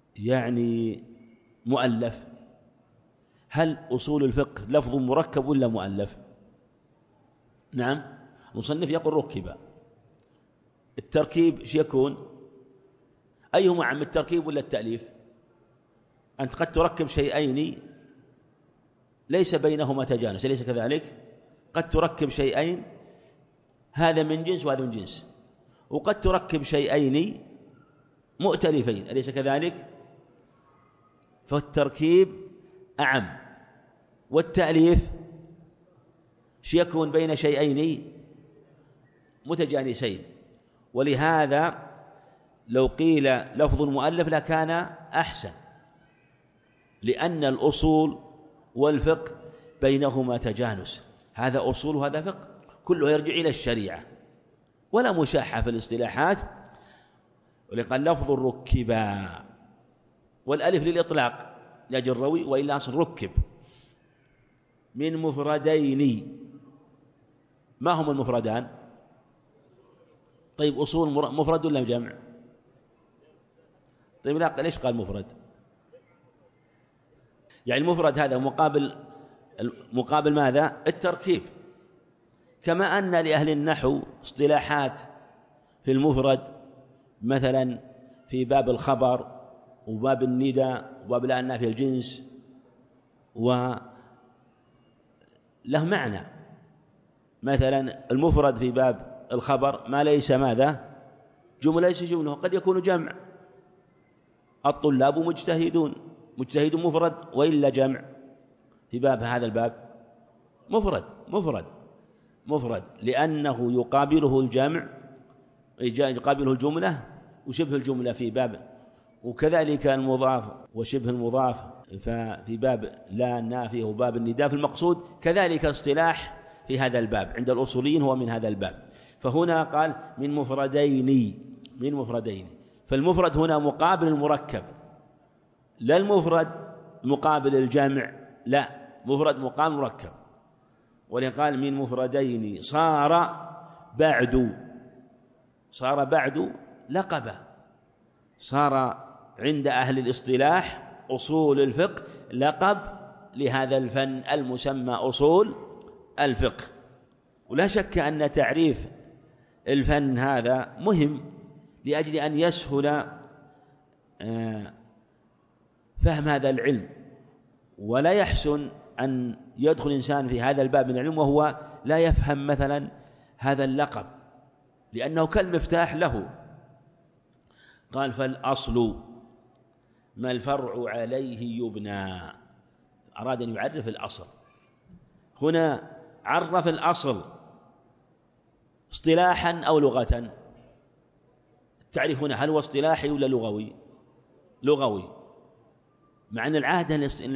يعني مؤلف. هل أصول الفقه لفظ مركب ولا مؤلف؟ نعم، المصنف يقول ركب. التركيب ايش يكون؟ أيهما عم، التركيب ولا التأليف؟ أنت قد تركب شيئين ليس بينهما تجانس، أليس كذلك؟ قد تركب شيئين هذا من جنس وهذا من جنس، وقد تركب شيئين مؤتلفين، أليس كذلك؟ فالتركيب أعم، والتأليف يكون بين شيئين متجانسين. ولهذا لو قيل لفظ مؤلف لكان أحسن، لأن الأصول والفقه بينهما تجانس، هذا أصول وهذا فقه، كله يرجع إلى الشريعة ولا مشاحة في الاصطلاحات. ولقال لفظ ركبا، والألف للإطلاق لأجل الروي، وإلا أصل ركب من مفردين. ما هم المفردان؟ طيب أصول مفرد ولا جمع؟ طيب لا، ليش قال مفرد؟ يعني المفرد هذا مقابل ماذا؟ التركيب. كما أن لأهل النحو اصطلاحات في المفرد، مثلا في باب الخبر وباب النداء وباب لا النافي الجنس، وله معنى. مثلا المفرد في باب الخبر ما ليس ماذا؟ جملة، ليس جملة، قد يكون جمع. الطلاب مجتهدون، مجتهد مفرد وإلا جمع في باب هذا الباب مفرد لأنه يقابله الجمع، يقابله الجملة وشبه الجملة في باب، وكذلك المضاف وشبه المضاف ففي باب لا النافي وباب النداء في المقصود، كذلك اصطلاح في هذا الباب عند الأصوليين هو من هذا الباب. فهنا قال من مفردين، فالمفرد هنا مقابل المركب، لا المفرد مقابل الجمع، لا، مفرد مقابل مركب. ولقال من مفردين صار بعد لقبا، صار عند أهل الاصطلاح أصول الفقه لقب لهذا الفن المسمى أصول الفقه. ولا شك أن تعريف الفن هذا مهم لأجل أن يسهل فهم هذا العلم، ولا يحسن أن يدخل إنسان في هذا الباب من العلم وهو لا يفهم مثلا هذا اللقب، لأنه كالمفتاح له. قال فالأصل ما الفرع عليه يبنى، أراد أن يعرف الأصل. هنا عرف الأصل اصطلاحا أو لغة. التعريف هنا هل هو اصطلاحي ولا لغوي؟ مع أن العادة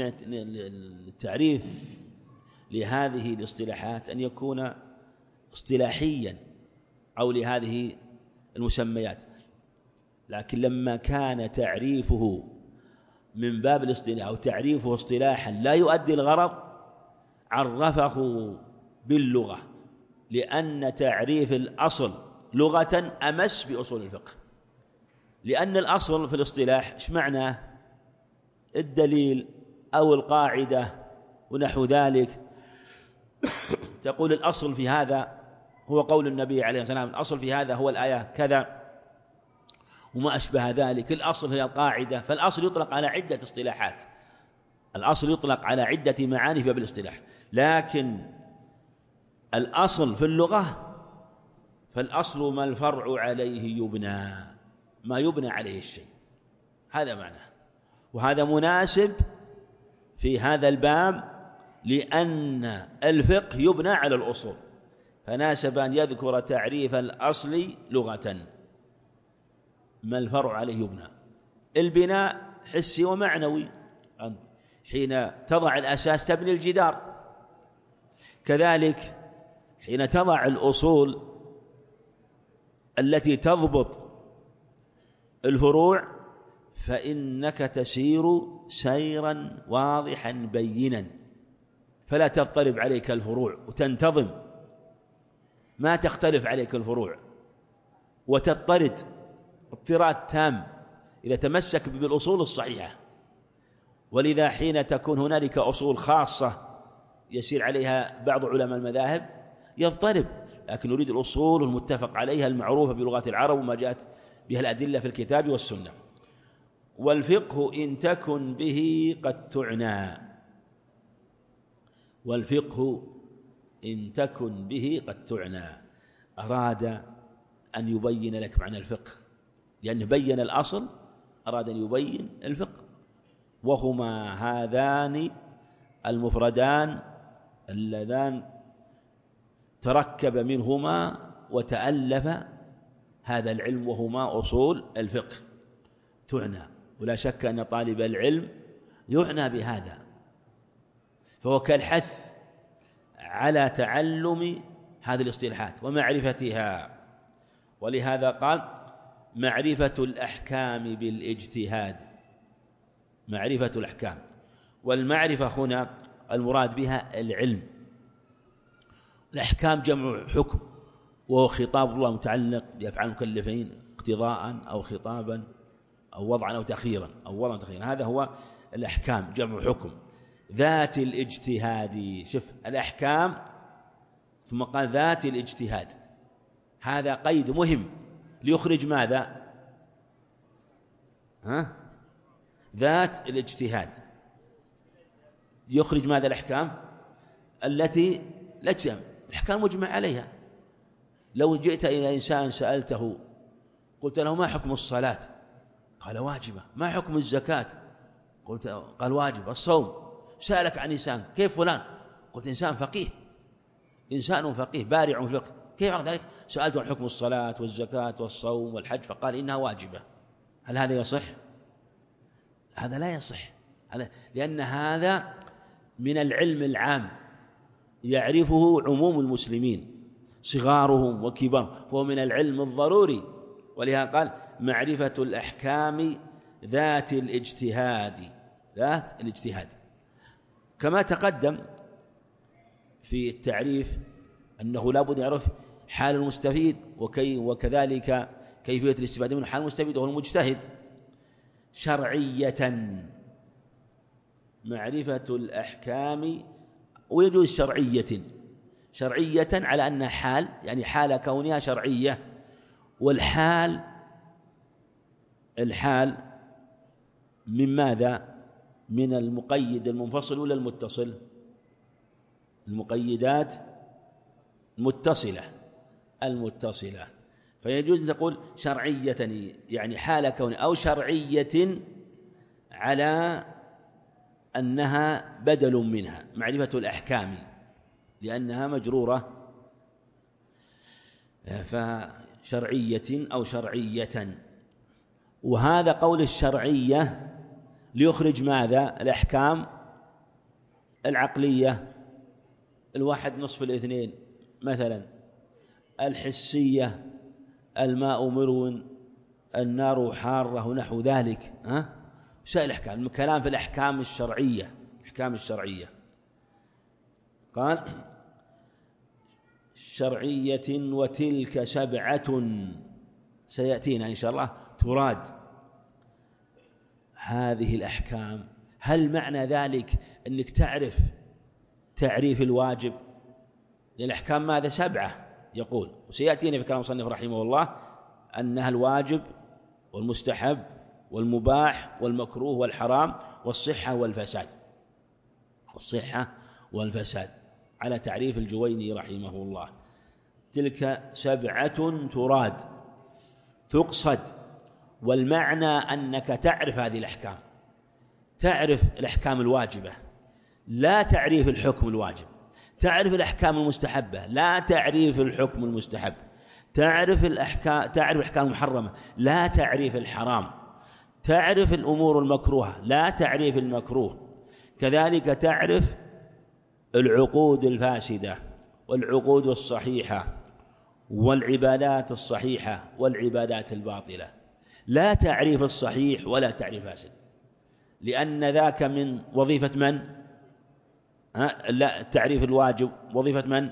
التعريف لهذه الاصطلاحات أن يكون اصطلاحيا أو لهذه المسميات، لكن لما كان تعريفه من باب الاصطلاح أو تعريفه اصطلاحا لا يؤدي الغرض عرفه باللغة، لأن تعريف الأصل لغة أمس بأصول الفقه، لأن الأصل في الاصطلاح إيش معناه؟ الدليل أو القاعدة ونحو ذلك. تقول الأصل في هذا هو قول النبي عليه الصلاة والسلام، الأصل في هذا هو الآية كذا وما أشبه ذلك، الأصل هي القاعدة. فالأصل يطلق على عدة اصطلاحات، الأصل يطلق على عدة معاني في باب الاصطلاح، لكن الأصل في اللغة فالأصل ما الفرع عليه يبنى، ما يبنى عليه الشيء، هذا معناه. وهذا مناسب في هذا الباب لأن الفقه يبنى على الأصول، فناسب أن يذكر تعريف الأصل لغة. ما الفرع عليه يبنى، البناء حسي ومعنوي، حين تضع الأساس تبني الجدار، كذلك حين تضع الأصول التي تضبط الفروع فإنك تسير سيرا واضحا بينا، فلا تضطرب عليك الفروع وتنتظم، ما تختلف عليك الفروع وتضطرد اضطراد تام إذا تمسك بالأصول الصحيحة. ولذا حين تكون هنالك أصول خاصة يسير عليها بعض علماء المذاهب يضطرب، لكن نريد الأصول المتفق عليها المعروفة بلغة العرب وما جاءت بها الأدلة في الكتاب والسنة. والفقه إن تكن به قد تعنى، والفقه إن تكن به قد تعنى، أراد أن يبين لك معنى الفقه، لأنه بين الأصل أراد أن يبين الفقه، وهما هذان المفردان اللذان تركب منهما وتألف هذا العلم، وهما أصول الفقه تعنى. ولا شك أن طالب العلم يعنى بهذا، فهو كالحث على تعلم هذه الاصطلاحات ومعرفتها. ولهذا قال معرفة الأحكام بالاجتهاد، معرفة الأحكام. والمعرفة هنا المراد بها العلم. الأحكام جمع حكم، وهو خطاب الله متعلق بأفعال المكلفين اقتضاء أو خطابا أو وضعا أو تخييرا أو وضعا تخييرا، هذا هو الأحكام جمع حكم. ذات الاجتهاد، شوف الأحكام ثم قال ذات الاجتهاد، هذا قيد مهم ليخرج ماذا؟ ذات الاجتهاد يخرج ماذا؟ الأحكام التي لا تجمع، الأحكام مجمع عليها. لو جئت إلى إنسان سألته قلت له ما حكم الصلاة؟ قال واجبة. ما حكم الزكاة؟ قال واجب. الصوم؟ سألك عن إنسان كيف فلان؟ قلت إنسان فقيه، إنسان فقيه بارع في الفقه. كيف عن ذلك؟ سألته عن حكم الصلاة والزكاة والصوم والحج فقال إنها واجبة. هل هذا يصح؟ هذا لا يصح، لأن هذا من العلم العام يعرفه عموم المسلمين صغارهم وكبارهم، فهو من العلم الضروري. ولهذا قال معرفة الأحكام ذات الاجتهاد، ذات الاجتهاد. كما تقدم في التعريف أنه لا بد يعرف حال المستفيد وكذلك كيفية الاستفادة من حال المستفيد وهو المجتهد. شرعية، معرفة الأحكام، ويجوز شرعية على أنها حال، يعني حال كونها شرعية. والحال من ماذا؟ من المقيد المنفصل ولا المتصل؟ المقيدات المتصلة. فيجوز أن تقول شرعية يعني حال كونها، أو شرعية على أنها بدل منها، معرفة الأحكام لأنها مجرورة، فشرعية أو شرعية. وهذا قول الشرعية ليخرج ماذا؟ الأحكام العقلية، الواحد نصف الاثنين مثلا، الحسية، الماء مرو، النار حارة ونحو ذلك. سائل الأحكام، الكلام في الأحكام الشرعية، الأحكام الشرعية. قال شرعية وتلك 7 سيأتينا إن شاء الله تراد. هذه الأحكام، هل معنى ذلك أنك تعرف تعريف الواجب؟ للأحكام ماذا؟ 7 يقول، وسيأتينا في كلام المصنف رحمه الله أنها الواجب والمستحب والمباح والمكروه والحرام والصحة والفساد، والصحة والفساد على تعريف الجويني رحمه الله. تلك 7 تراد، تقصد. والمعنى أنك تعرف هذه الأحكام، تعرف الأحكام الواجبة لا تعريف الحكم الواجب، تعرف الأحكام المستحبة لا تعريف الحكم المستحب، تعرف الأحكام المحرمة لا تعريف الحرام، تعرف الأمور المكروهة لا تعريف المكروه، كذلك تعرف العقود الفاسدة والعقود الصحيحة والعبادات الصحيحة والعبادات الباطلة، لا تعريف الصحيح ولا تعريف فاسد، لأن ذاك من وظيفة من؟ لا، تعريف الواجب وظيفة من؟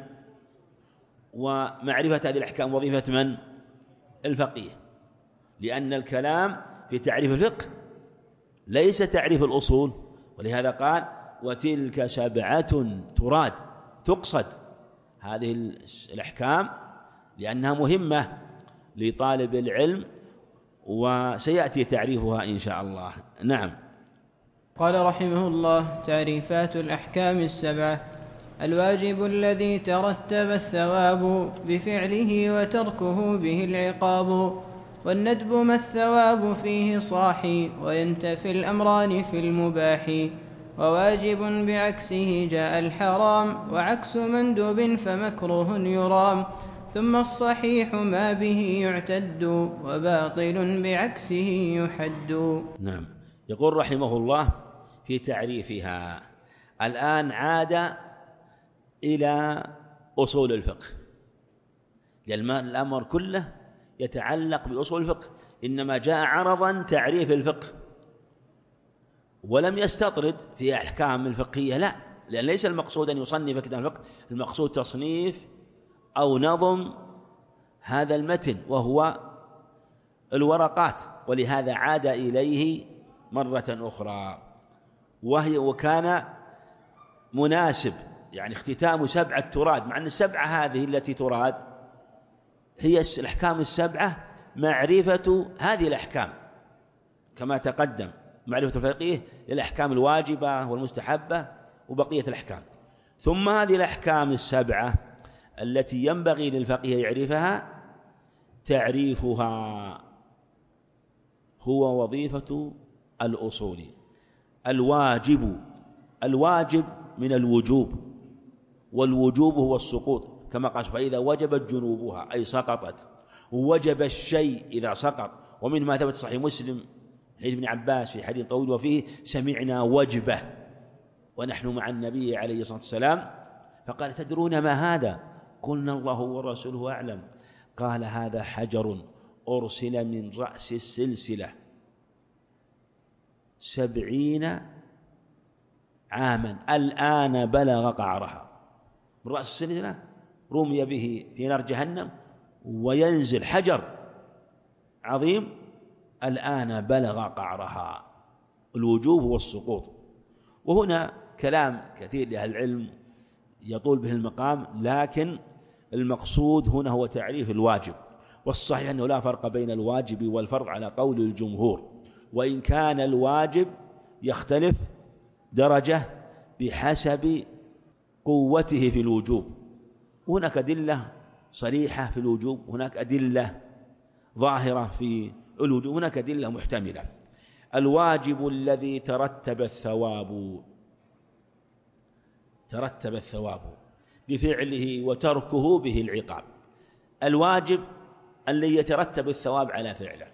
ومعرفة هذه الأحكام وظيفة من؟ الفقيه، لأن الكلام في تعريف الفقه ليس تعريف الأصول، ولهذا قال وتلك 7 تراد، تقصد هذه الأحكام لأنها مهمة لطالب العلم، وسيأتي تعريفها إن شاء الله. نعم. قال رحمه الله: تعريفات الأحكام 7: الواجب الذي ترتب الثواب بفعله وتركه به العقاب، والندب ما الثواب فيه صاحي، وينتفي الأمران في المباح، وواجب بعكسه جاء الحرام، وعكس مندوب فمكروه يرام، ثم الصحيح ما به يعتد، وباطل بعكسه يحد. نعم. يقول رحمه الله في تعريفها. الآن عاد إلى أصول الفقه، لأن الأمر كله يتعلق بأصول الفقه، إنما جاء عرضا تعريف الفقه ولم يستطرد في أحكام الفقهية، لا، لأن ليس المقصود أن يصنف كتاب الفقه، المقصود تصنيف أو نظم هذا المتن وهو الورقات، ولهذا عاد إليه مرة أخرى، وكان مناسب يعني اختتام 7 تراد، مع أن 7 هذه التي تراد هي الأحكام 7 معرفة هذه الأحكام كما تقدم، معرفة الفقيه للأحكام الواجبة والمستحبة وبقية الأحكام، ثم هذه الأحكام 7 التي ينبغي للفقيه يعرفها تعريفها هو وظيفة الأصول. الواجب من الوجوب، والوجوب هو السقوط، كما قال فإذا وجبت جنوبها أي سقطت، ووجب الشيء إذا سقط، ومن ما ثبت صحيح مسلم حديث ابن عباس في حديث طويل وفيه سمعنا وجبة ونحن مع النبي عليه الصلاة والسلام، فقال تدرون ما هذا؟ قلنا الله ورسوله أعلم، قال هذا حجر أرسل من رأس السلسلة 70 عاما الآن بلغ قعرها، من رأس السلسلة رمي به في نار جهنم وينزل حجر عظيم الآن بلغ قعرها. الوجوب والسقوط. وهنا كلام كثير لأهل العلم يطول به المقام، لكن المقصود هنا هو تعريف الواجب، والصحيح أنه لا فرق بين الواجب والفرض على قول الجمهور، وإن كان الواجب يختلف درجة بحسب قوته في الوجوب، هناك أدلة صريحة في الوجوب، هناك أدلة ظاهرة في الوجوب، هناك أدلة محتملة. الواجب الذي ترتب الثواب بفعله وتركه به العقاب. الواجب الذي يترتب الثواب على فعله.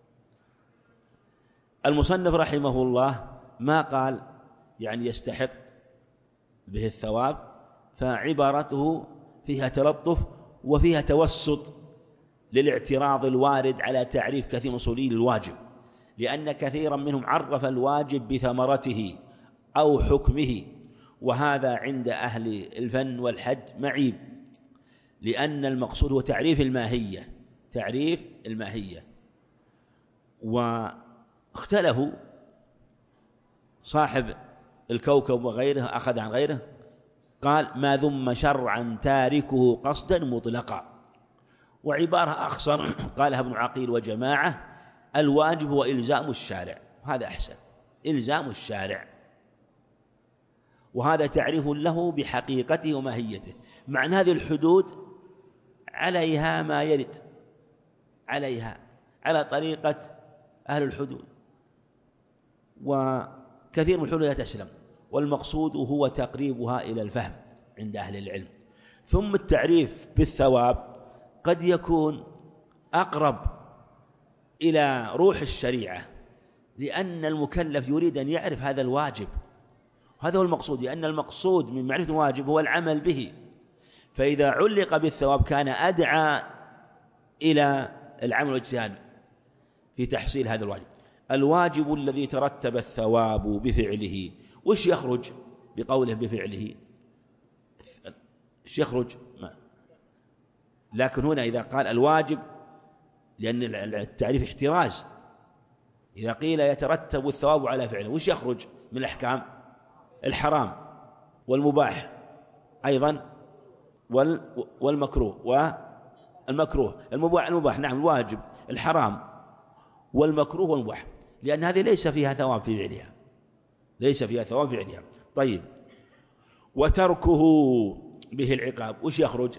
المصنف رحمه الله ما قال يعني يستحق به الثواب، فعبارته فيها تلطف وفيها توسط للاعتراض الوارد على تعريف كثير من أصوليين للواجب، لأن كثيرا منهم عرف الواجب بثمرته أو حكمه، وهذا عند أهل الفن والحج معيب، لأن المقصود هو تعريف الماهية. واختلفوا، صاحب الكوكب وغيره أخذ عن غيره، قال ما ذم شرعا تاركه قصدا مطلقا، وعبارة أخصر قالها ابن عقيل وجماعة الواجب هو إلزام الشارع، هذا أحسن، إلزام الشارع، وهذا تعريف له بحقيقته وماهيته، مع أن هذه الحدود عليها ما يرد عليها على طريقة أهل الحدود، وكثير من الحدود لا تسلم، والمقصود هو تقريبها إلى الفهم عند أهل العلم. ثم التعريف بالثواب قد يكون أقرب إلى روح الشريعة، لأن المكلف يريد أن يعرف هذا الواجب، هذا هو المقصود، لأن المقصود من معرفة الواجب هو العمل به، فإذا علق بالثواب كان أدعى إلى العمل والاجتهاد في تحصيل هذا الواجب. الواجب الذي ترتب الثواب بفعله، وش يخرج بقوله بفعله؟ وش يخرج؟ ما. لكن هنا إذا قال الواجب، لأن التعريف احتراز، إذا قيل يترتب الثواب على فعله، وش يخرج من الأحكام؟ الحرام والمباح أيضا والمكروه والمكروه، المباح نعم الواجب، الحرام والمكروه والمباح، لأن هذه ليس فيها ثواب في فعلها، ليس فيها ثواب في فعلها. طيب، وتركه به العقاب، وش يخرج؟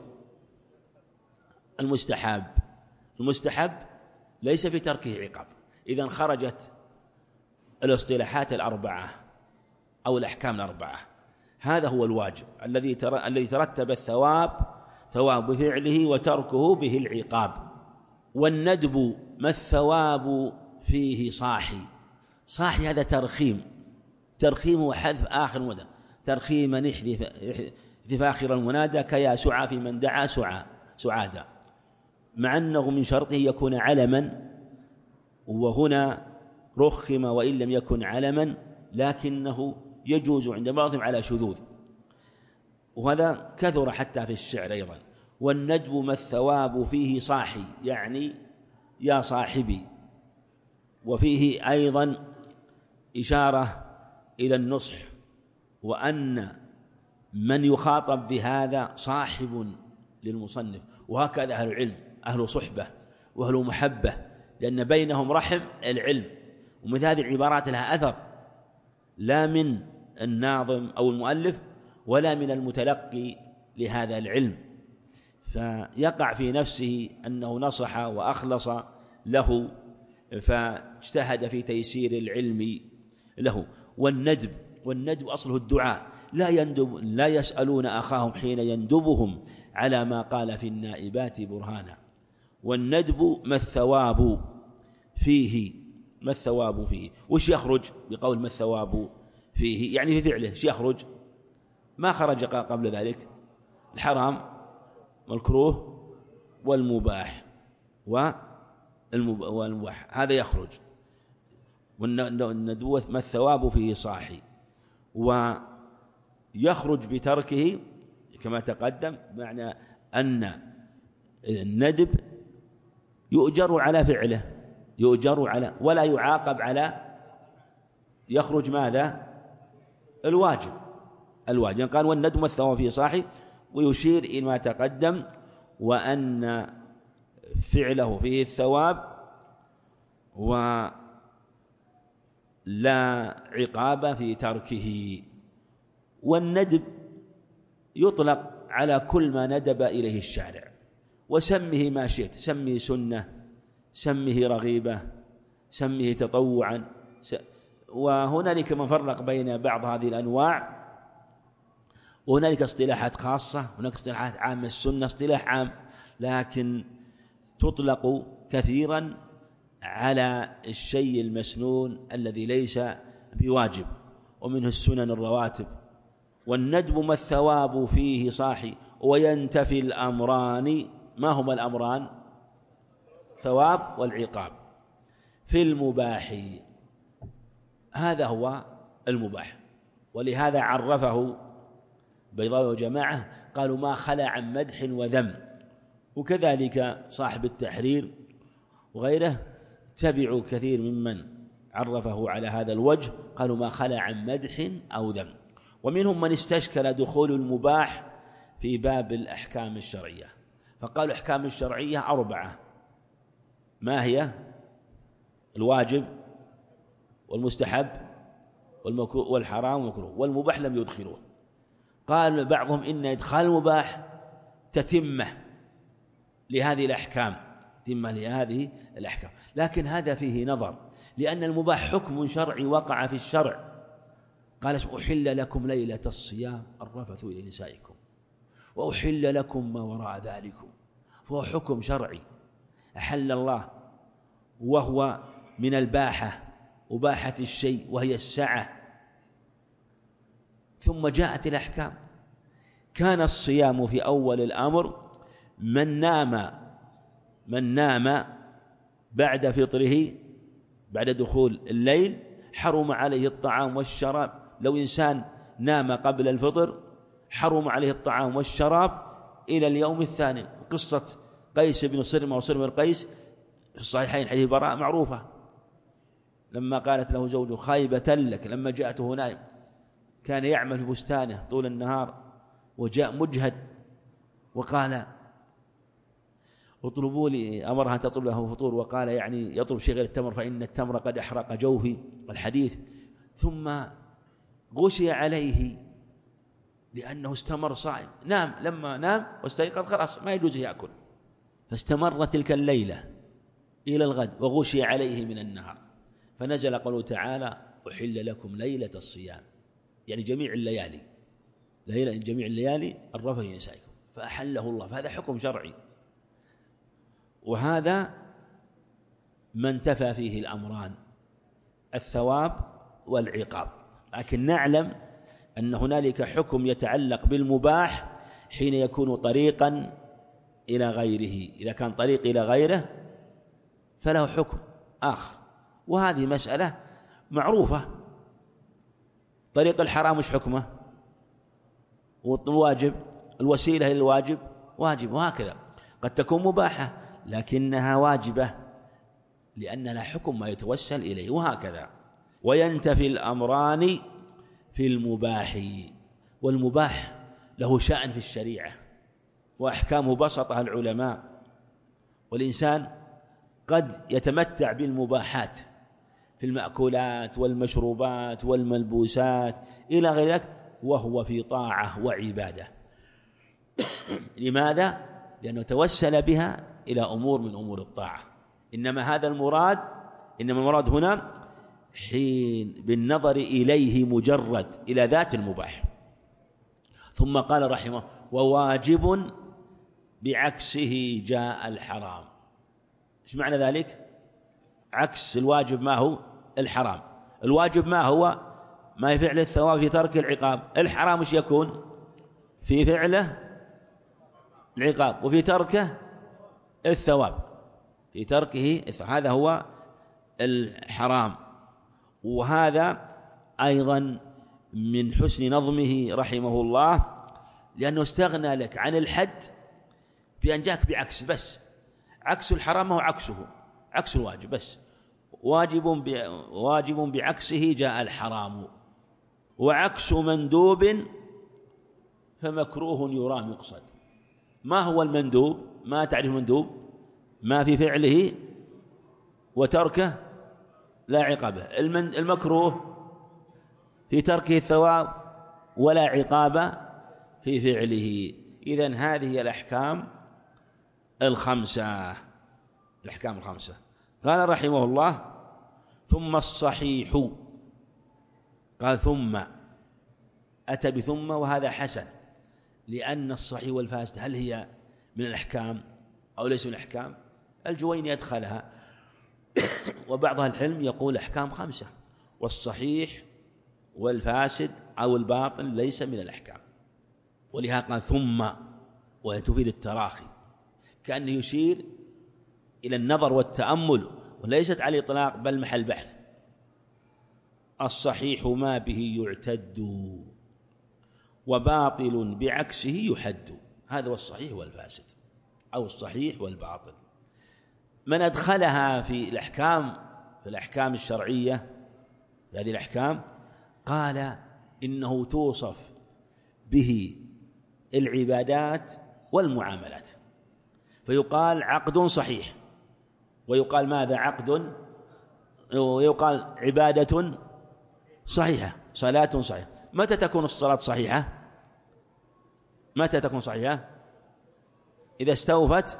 المستحب. المستحب ليس في تركه عقاب. إذن خرجت الاصطلاحات الأربعة أو الأحكام الأربعة. هذا هو الواجب الذي ترتب الثواب ثواب بفعله وتركه به العقاب. والندب ما الثواب فيه صاحي. صاحي هذا ترخيم وحذف آخر المنادى، ترخيما احذف آخر المنادى كيا سعى في من دعا سعادا، مع أنه من شرطه يكون علما، وهنا رخم وإن لم يكن علما، لكنه يجوز عند بعضهم على شذوذ، وهذا كثر حتى في الشعر أيضا. والندب ما الثواب فيه صاحي، يعني يا صاحبي. وفيه أيضا إشارة إلى النصح، وأن من يخاطب بهذا صاحب للمصنف، وهكذا أهل العلم، أهل صحبة وأهل محبة، لأن بينهم رحم العلم. ومثل هذه العبارات لها أثر، لا من الناظم أو المؤلف ولا من المتلقي لهذا العلم، فيقع في نفسه أنه نصح وأخلص له، فاجتهد في تيسير العلم له. والندب أصله الدعاء، لا يسألون أخاهم حين يندبهم على ما قال في النائبات برهانا. والندب ما الثواب فيه، ما الثواب فيه، وش يخرج بقول ما الثواب فيه؟ يعني في فعله، وش يخرج؟ ما خرج قبل ذلك، الحرام والمكروه والمباح والمباح، هذا يخرج. والندب ما الثواب فيه صاحي، ويخرج بتركه كما تقدم، معنى أن الندب يؤجر على فعله، يؤجر على ولا يعاقب على، يخرج ماذا؟ الواجب. قال والندب الثواب فيه صاحي، ويشير إلى ما تقدم، وأن فعله فيه الثواب ولا عقاب في تركه. والندب يطلق على كل ما ندب إليه الشارع، وسمه ما شئت، سمه سنة، سمه رغيبة، سمه تطوعا. وهنالك مفرق بين بعض هذه الأنواع، وهنالك اصطلاحات خاصة، هناك اصطلاحات عامة. السنة اصطلاح عام، لكن تطلق كثيرا على الشيء المسنون الذي ليس بواجب، ومنه السنن الرواتب. والندب ما الثواب فيه صاحي، وينتفي الأمران. ما هما الأمران؟ ثواب والعقاب في المباح. هذا هو المباح، ولهذا عرفه بيضاوي وجماعة، قالوا ما خلا عن مدح وذم. وكذلك صاحب التحرير وغيره تبعوا كثير ممن عرفه على هذا الوجه، قالوا ما خلا عن مدح أو ذم. ومنهم من استشكل دخول المباح في باب الأحكام الشرعية، فقالوا الأحكام الشرعية 4، ما هي؟ الواجب والمستحب والحرام والمكروه، والمباح لم يدخلوه. قال بعضهم إن إدخال المباح تتمة لهذه الأحكام، لكن هذا فيه نظر، لأن المباح حكم شرعي وقع في الشرع. قال أحل لكم ليلة الصيام الرفث إلى نسائكم، وأحل لكم ما وراء ذلكم، فهو حكم شرعي أحل الله، وهو من الباحة، وباحة الشيء وهي السعة. ثم جاءت الأحكام. كان الصيام في أول الأمر، من نام بعد فطره، بعد دخول الليل، حرم عليه الطعام والشراب. لو إنسان نام قبل الفطر حرم عليه الطعام والشراب إلى اليوم الثاني. قصة قيس بن صرمة وصرم القيس في الصحيحين، حديث براء معروفة، لما قالت له زوجه خيبة لك لما جاءته نائم، كان يعمل في بستانه طول النهار وجاء مجهد وقال اطلبوا لي، أمرها أن تطلب له فطور، وقال يعني يطلب شيء غير التمر فإن التمر قد أحرق جوفي الحديث. ثم غشي عليه لأنه استمر صائم، نام، لما نام واستيقظ خلاص ما يجوز يأكل، فاستمر تلك الليلة إلى الغد وغشي عليه من النهار، فنزل قوله تعالى أحل لكم ليلة الصيام، يعني جميع الليالي، جميع الليالي الرفث في نسائكم، فأحله الله، فهذا حكم شرعي، وهذا ما انتفى فيه الأمران الثواب والعقاب. لكن نعلم أن هنالك حكم يتعلق بالمباح حين يكون طريقا إلى غيره، إذا كان طريق إلى غيره فله حكم آخر، وهذه مسألة معروفة. طريق الحرام مش حكمه؟ والواجب الوسيلة إلى الواجب واجب، وهكذا قد تكون مباحة لكنها واجبة لأن لها حكم ما يتوسل إليه، وهكذا. وينتفي الأمران في المباح، والمباح له شأن في الشريعة وأحكامه بسطها العلماء، والإنسان قد يتمتع بالمباحات في المأكولات والمشروبات والملبوسات إلى غير ذلك وهو في طاعة وعبادة. لماذا؟ لأنه توسل بها إلى أمور من أمور الطاعة. إنما المراد هنا حين بالنظر إليه مجرد إلى ذات المباح. ثم قال رحمه وواجب بعكسه جاء الحرام. ايش معنى ذلك؟ عكس الواجب ما هو؟ الحرام. الواجب ما هو؟ ما يفعل الثواب في ترك العقاب. الحرام ايش يكون؟ في فعله العقاب وفي تركه الثواب، في تركه هذا هو الحرام. وهذا أيضا من حسن نظمه رحمه الله، لأنه استغنى لك عن الحد بأن جاك بعكس، بس عكس الحرام هو عكسه، عكس الواجب، بس واجب بعكسه جاء الحرام، وعكس مندوب فمكروه يرام يقصد. ما هو المندوب؟ ما تعرف المندوب؟ ما في فعله وتركه لا عقابه. المكروه في تركه الثواب ولا عقاب في فعله. إذن هذه الأحكام الخمسة. قال رحمه الله ثم الصحيح، قال ثم أتى بثم، وهذا حسن، لأن الصحيح والفاسد هل هي من الأحكام أو ليس من الأحكام؟ الجويني يدخلها، وبعض العلم يقول أحكام 5، والصحيح والفاسد أو الباطل ليس من الأحكام. ولهذا قال ثم، وتفيد التراخي، كأنه يشير إلى النظر والتأمل، وليست على الإطلاق بل محل بحث. الصحيح ما به يعتد، وباطل بعكسه يحد. هذا هو الصحيح والفاسد، أو الصحيح والباطل. من أدخلها في الأحكام الشرعية، في هذه الأحكام، قال إنه توصف به العبادات والمعاملات، فيقال عقد صحيح، ويقال ماذا؟ عقد، ويقال عبادة صحيحة، صلاة صحيحة. متى تكون الصلاة صحيحة؟ متى تكون صحيحة؟ إذا استوفت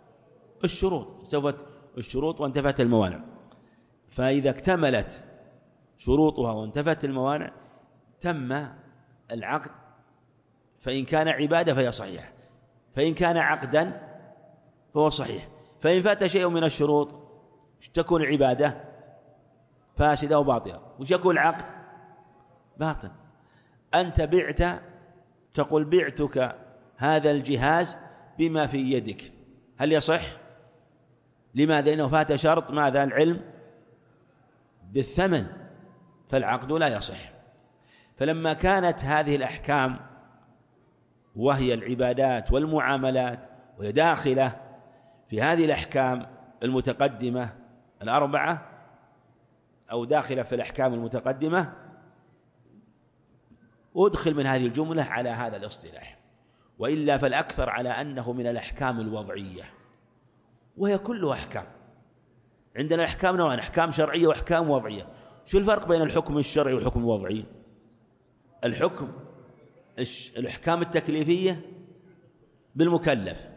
الشروط وانتفت الموانع. فإذا اكتملت شروطها وانتفت الموانع تم العقد، فإن كان عبادة فهي صحيحة، فإن كان عقدا فهو صحيح. فإن فات شيء من الشروط تكون العبادة فاسدة وباطلة، وش يكون العقد؟ باطل. أنت بعت، تقول بعتك هذا الجهاز بما في يدك، هل يصح؟ لماذا؟ لأنه فات شرط ماذا؟ العلم بالثمن، فالعقد لا يصح. فلما كانت هذه الأحكام وهي العبادات والمعاملات وهي داخلة في هذه الأحكام المتقدمة 4، أو داخلة في الأحكام المتقدمة أدخل من هذه الجملة على هذا الاصطلاح، وإلا فالأكثر على أنه من الأحكام الوضعية، وهي كلها أحكام. عندنا أحكام نوعان: أحكام شرعية وأحكام وضعية. شو الفرق بين الحكم الشرعي والحكم الوضعي؟ الأحكام التكليفية بالمكلف،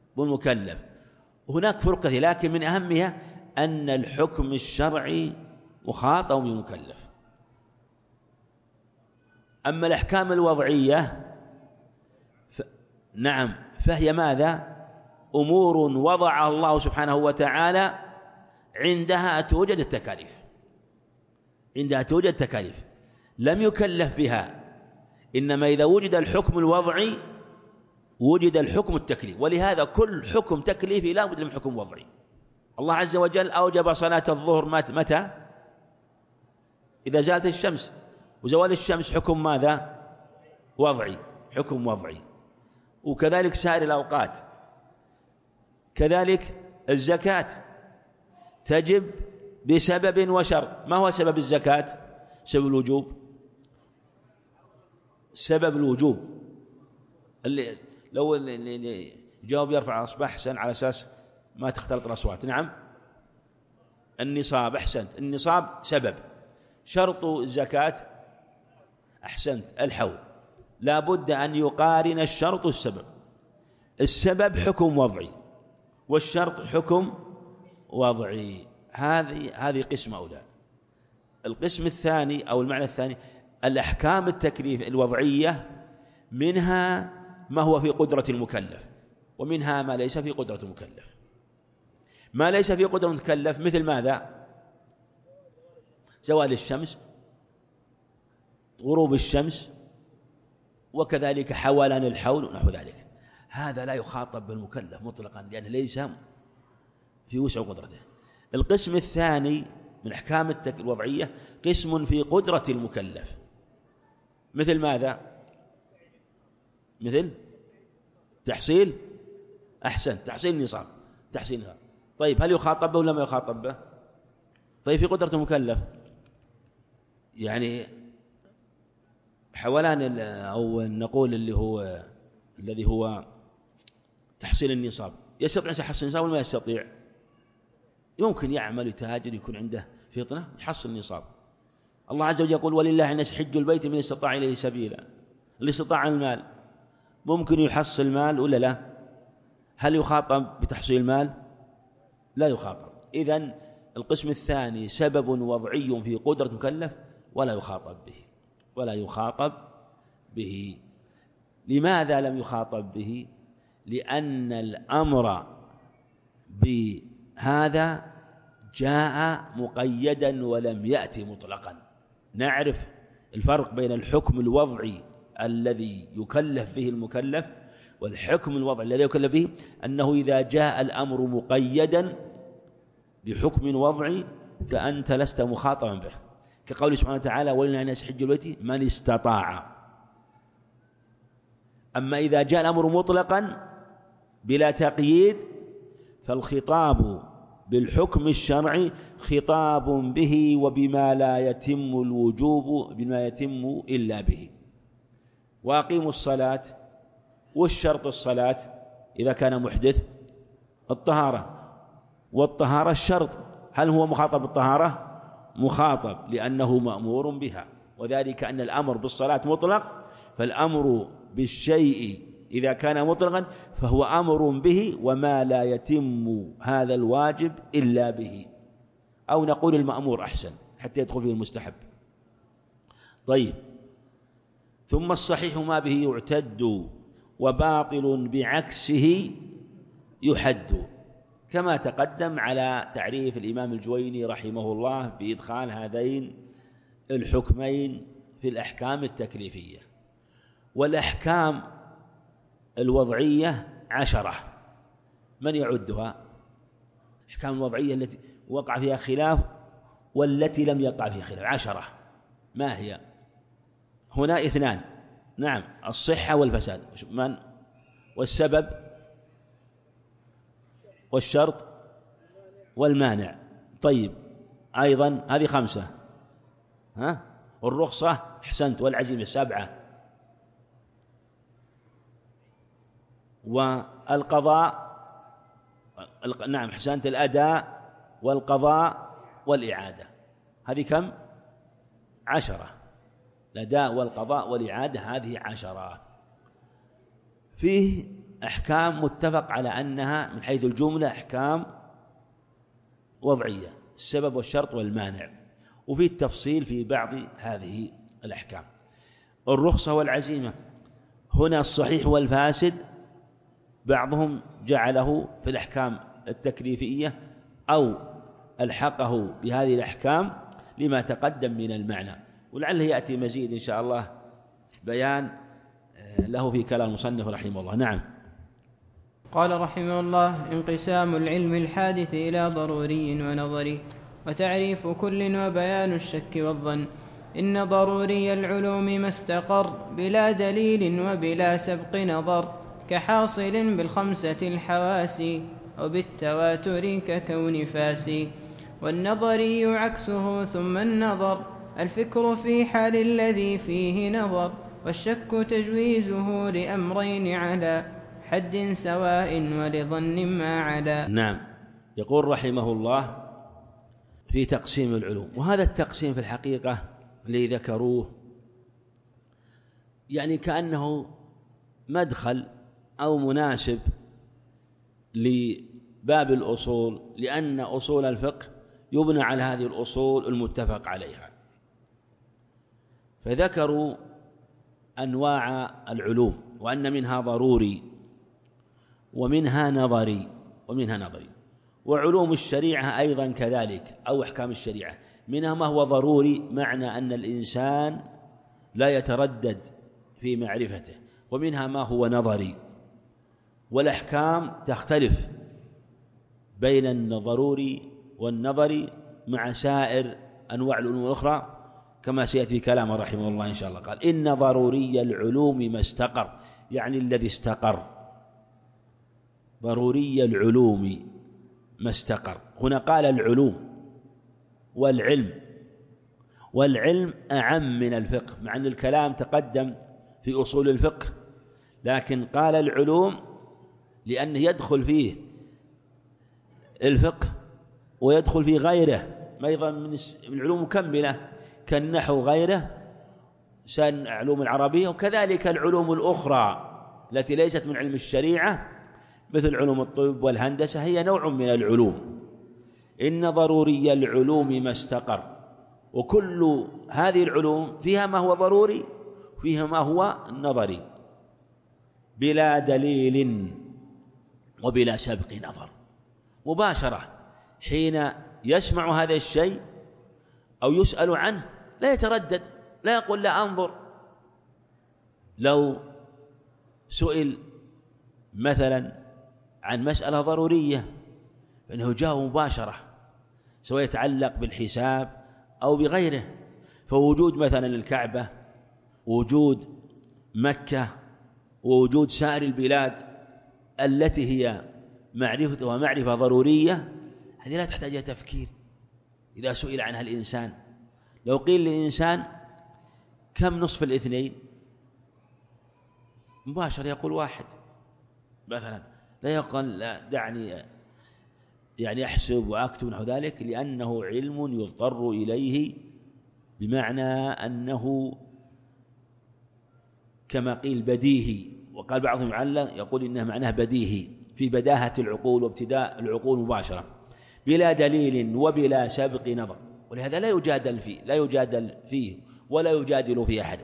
هناك فرق كثيرة، لكن من أهمها أن الحكم الشرعي مخاطب بمكلف. أما الأحكام الوضعية فهي ماذا؟ أمور وضعها الله سبحانه وتعالى عندها توجد التكاليف، لم يكلف بها، إنما إذا وجد الحكم الوضعي وجد الحكم التكليفي، ولهذا كل حكم تكليفي لا بد من حكم وضعي. الله عز وجل أوجب صلاة الظهر متى؟ إذا زالت الشمس، وزوال الشمس حكم ماذا؟ حكم وضعي. وكذلك سائر الأوقات. كذلك الزكاة تجب بسبب وشرط. ما هو سبب الزكاة؟ سبب الوجوب اللي لو جاوب يرفع أصبع أحسن على أساس ما تختلط الأصوات. نعم، النصاب. أحسنت، النصاب سبب. شرط الزكاة أحسنت الحول. لا بد أن يقارن الشرط السبب حكم وضعي والشرط حكم وضعي. هذه قسم أولى. القسم الثاني أو المعنى الثاني الأحكام التكليف الوضعية، منها ما هو في قدرة المكلف، ومنها ما ليس في قدرة المكلف. ما ليس في قدرة المكلف مثل ماذا؟ زوال الشمس، غروب الشمس، وكذلك حولان الحول ونحو ذلك. هذا لا يخاطب بالمكلف مطلقا لأنه ليس في وسع قدرته. القسم الثاني من أحكام الوضعية قسم في قدرة المكلف، مثل ماذا؟ مثل تحصيل النصاب. طيب هل يخاطب به ولا ما يخاطب به؟ طيب في قدرة المكلف يعني حولان أو نقول الذي هو تحصيل النصاب، يستطيع أن يحصل النصاب ولا ما يستطيع؟ يمكن يعمل يتاجر يكون عنده فطنة يحصل النصاب. الله عز وجل يقول: ولله الناس حج البيت من استطاع إليه سبيلا. اللي استطاع المال ممكن يحصل المال ولا لا؟ هل يخاطب بتحصيل المال؟ لا يخاطب. إذن القسم الثاني سبب وضعي في قدرة المكلف ولا يخاطب به. لماذا لم يخاطب به؟ لأن الأمر بهذا جاء مقيدا ولم يأتي مطلقا. نعرف الفرق بين الحكم الوضعي الذي يكلف به المكلف والحكم الوضعي الذي يكلف به، أنه إذا جاء الأمر مقيدا بحكم وضعي فأنت لست مخاطبا به، كقوله سبحانه وتعالى: ولله الناس حج البيت من استطاع. أما إذا جاء الأمر مطلقا بلا تقييد فالخطاب بالحكم الشرعي خطاب به وبما لا يتم الوجوب بما يتم إلا به. وأقيموا الصلاة، والشرط الصلاة إذا كان محدث الطهارة، والطهارة الشرط. هل هو مخاطب بالطهارة؟ مخاطب، لأنه مأمور بها، وذلك أن الأمر بالصلاة مطلق، فالأمر بالشيء إذا كان مطلقا فهو أمر به وما لا يتم هذا الواجب إلا به، أو نقول المأمور أحسن حتى يدخل فيه المستحب. طيب، ثم الصحيح ما به يعتد وباطل بعكسه يحد، كما تقدم على تعريف الإمام الجويني رحمه الله بإدخال هذين الحكمين في الأحكام التكليفية. والأحكام الوضعية 10. من يعدها؟ الأحكام الوضعية التي وقع فيها خلاف والتي لم يقع فيها خلاف 10. ما هي؟ هنا 2. نعم، الصحة والفساد، والسبب والشرط والمانع. طيب، أيضا هذه 5. والرخصة أحسنت، والعزيمة 7. والقضاء نعم أحسنت، الأداء والقضاء والإعادة، هذه كم؟ 10. الأداء والقضاء والإعادة هذه 10. فيه أحكام متفق على أنها من حيث الجملة أحكام وضعية، السبب والشرط والمانع، وفي التفصيل في بعض هذه الأحكام. الرخصة والعزيمة هنا الصحيح والفاسد بعضهم جعله في الأحكام التكليفية أو ألحقه بهذه الأحكام لما تقدم من المعنى، ولعله يأتي مزيد إن شاء الله بيان له في كلام المصنف رحمه الله. نعم. قال رحمه الله: انقسام العلم الحادث إلى ضروري ونظري، وتعريف كل وبيان الشك والظن. إن ضروري العلوم ما استقر بلا دليل وبلا سبق نظر، كحاصل بالخمسة الحواس أو بالتواتر ككون فاسي. والنظري عكسه ثم النظر، الفكر في حال الذي فيه نظر، والشك تجويزه لأمرين على حد سواء ولظن ما علا. نعم. يقول رحمه الله في تقسيم العلوم، وهذا التقسيم في الحقيقة اللي ذكروه يعني كأنه مدخل أو مناسب لباب الأصول، لأن أصول الفقه يبنى على هذه الأصول المتفق عليها. فذكروا أنواع العلوم، وأن منها ضروري ومنها نظري وعلوم الشريعة أيضا كذلك، أو أحكام الشريعة منها ما هو ضروري، معنى أن الإنسان لا يتردد في معرفته، ومنها ما هو نظري، والأحكام تختلف بين الضروري والنظري مع سائر أنواع العلوم الأخرى كما سيأتي كلامه رحمه الله إن شاء الله. قال: إن ضروري العلوم ما استقر، يعني الذي استقر، ضروري العلوم ما استقر. هنا قال العلوم والعلم أعم من الفقه، مع أن الكلام تقدم في أصول الفقه، لكن قال العلوم لأنه يدخل فيه الفقه ويدخل فيه غيره أيضا من العلوم مكملة كالنحو غيره، سائر العلوم العربية، وكذلك العلوم الأخرى التي ليست من علم الشريعة مثل علوم الطب والهندسة، هي نوع من العلوم. إن ضروري العلوم ما استقر، وكل هذه العلوم فيها ما هو ضروري وفيها ما هو نظري، بلا دليل وبلا سبق نظر، مباشرة حين يسمع هذا الشيء أو يسأل عنه لا يتردد، لا يقول لا أنظر. لو سئل مثلا عن مسألة ضرورية فإنه جاء مباشرة، سواء يتعلق بالحساب أو بغيره، فوجود مثلا الكعبة، وجود مكة، ووجود سائر البلاد التي هي معرفتها معرفة ضرورية، هذه لا تحتاج إلى تفكير. إذا سئل عنها الإنسان، لو قيل للإنسان كم نصف الاثنين، مباشر يقول 1 مثلا، لا يقول لا دعني يعني أحسب وأكتب نحو ذلك، لأنه علم يضطر إليه، بمعنى أنه كما قيل بديهي، وقال بعضهم يعلق يقول إنه معناه بديهي في بداهة العقول وابتداء العقول مباشرة، بلا دليل وبلا سبق نظر. ولهذا لا يجادل فيه ولا يجادل في أحد.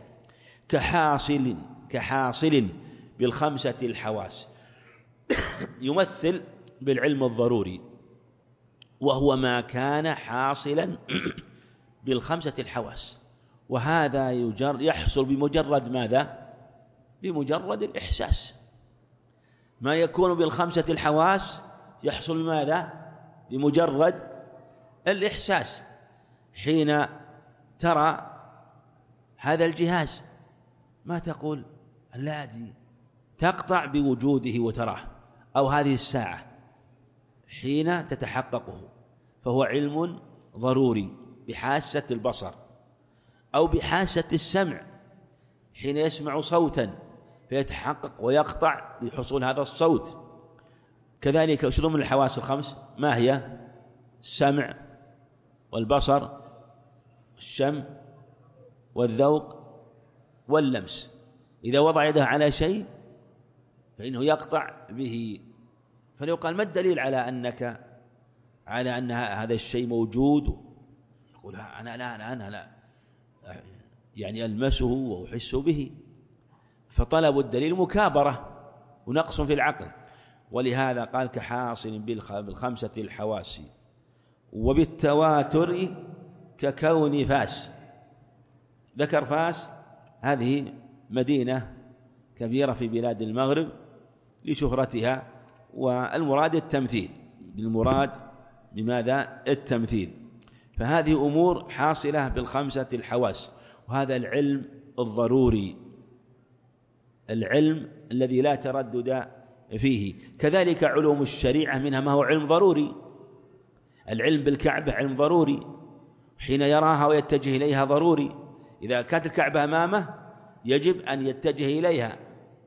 كحاصل بالخمسة الحواس يمثل بالعلم الضروري، وهو ما كان حاصلا بالخمسة الحواس، وهذا يحصل بمجرد ماذا؟ بمجرد الإحساس. ما يكون بالخمسة الحواس يحصل بماذا؟ بمجرد الإحساس. حين ترى هذا الجهاز ما تقول لا أدري، تقطع بوجوده وتراه، أو هذه الساعة حين تتحققه، فهو علم ضروري بحاسة البصر أو بحاسة السمع حين يسمع صوتا فيتحقق ويقطع بحصول هذا الصوت. كذلك شنو من الحواس الخمس؟ ما هي؟ السمع والبصر والشم والذوق واللمس. إذا وضع يده على شيء فإنه يقطع به. فلو قال ما الدليل على أن هذا الشيء موجود؟ يقول أنا لا يعني ألمسه وأحس به. فطلب الدليل مكابرة ونقص في العقل. ولهذا قال كحاصل بالخمسة الحواس وبالتواتر ككون فاس. ذكر فاس، هذه مدينة كبيرة في بلاد المغرب لشهرتها، والمراد التمثيل، بالمراد بماذا؟ التمثيل. فهذه أمور حاصلة بالخمسة الحواس، وهذا العلم الضروري، العلم الذي لا تردد فيه. كذلك علوم الشريعة منها ما هو علم ضروري. العلم بالكعبة علم ضروري، حين يراها ويتجه إليها ضروري. إذا كانت الكعبة أمامه يجب أن يتجه إليها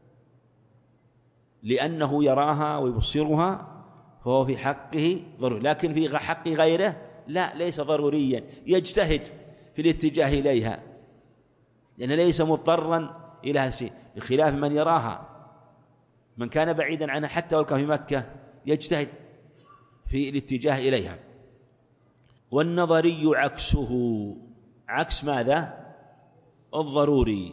لأنه يراها ويبصرها، فهو في حقه ضروري. لكن في حق غيره لا، ليس ضروريا، يجتهد في الاتجاه إليها لأنه ليس مضطرا إلى هذا الشيء، بخلاف من يراها. من كان بعيدا عنها حتى ولو كان في مكة يجتهد في الاتجاه إليها. والنظري عكسه، عكس ماذا؟ الضروري.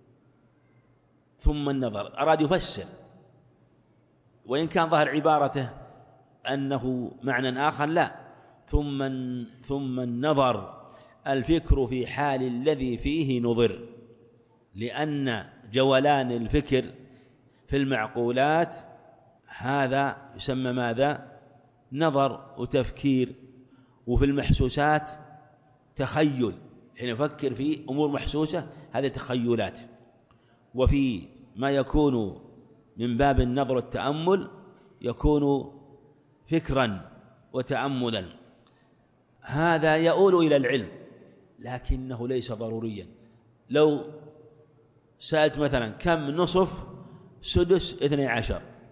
ثم النظر أراد يفسر، وإن كان ظهر عبارته أنه معنى آخر، لا. ثم النظر الفكر في حال الذي فيه نظر، لأن جولان الفكر في المعقولات هذا يسمى ماذا؟ نظر وتفكير. وفي المحسوسات تخيل، حين يفكر في أمور محسوسة هذه تخيلات. وفي ما يكون من باب النظر والتأمل يكون فكرا وتأملا. هذا يؤول إلى العلم لكنه ليس ضروريا. لو سألت مثلا كم نصف سدس 12؟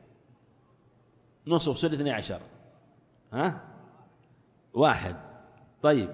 نصف سدس 12 واحد. طيب،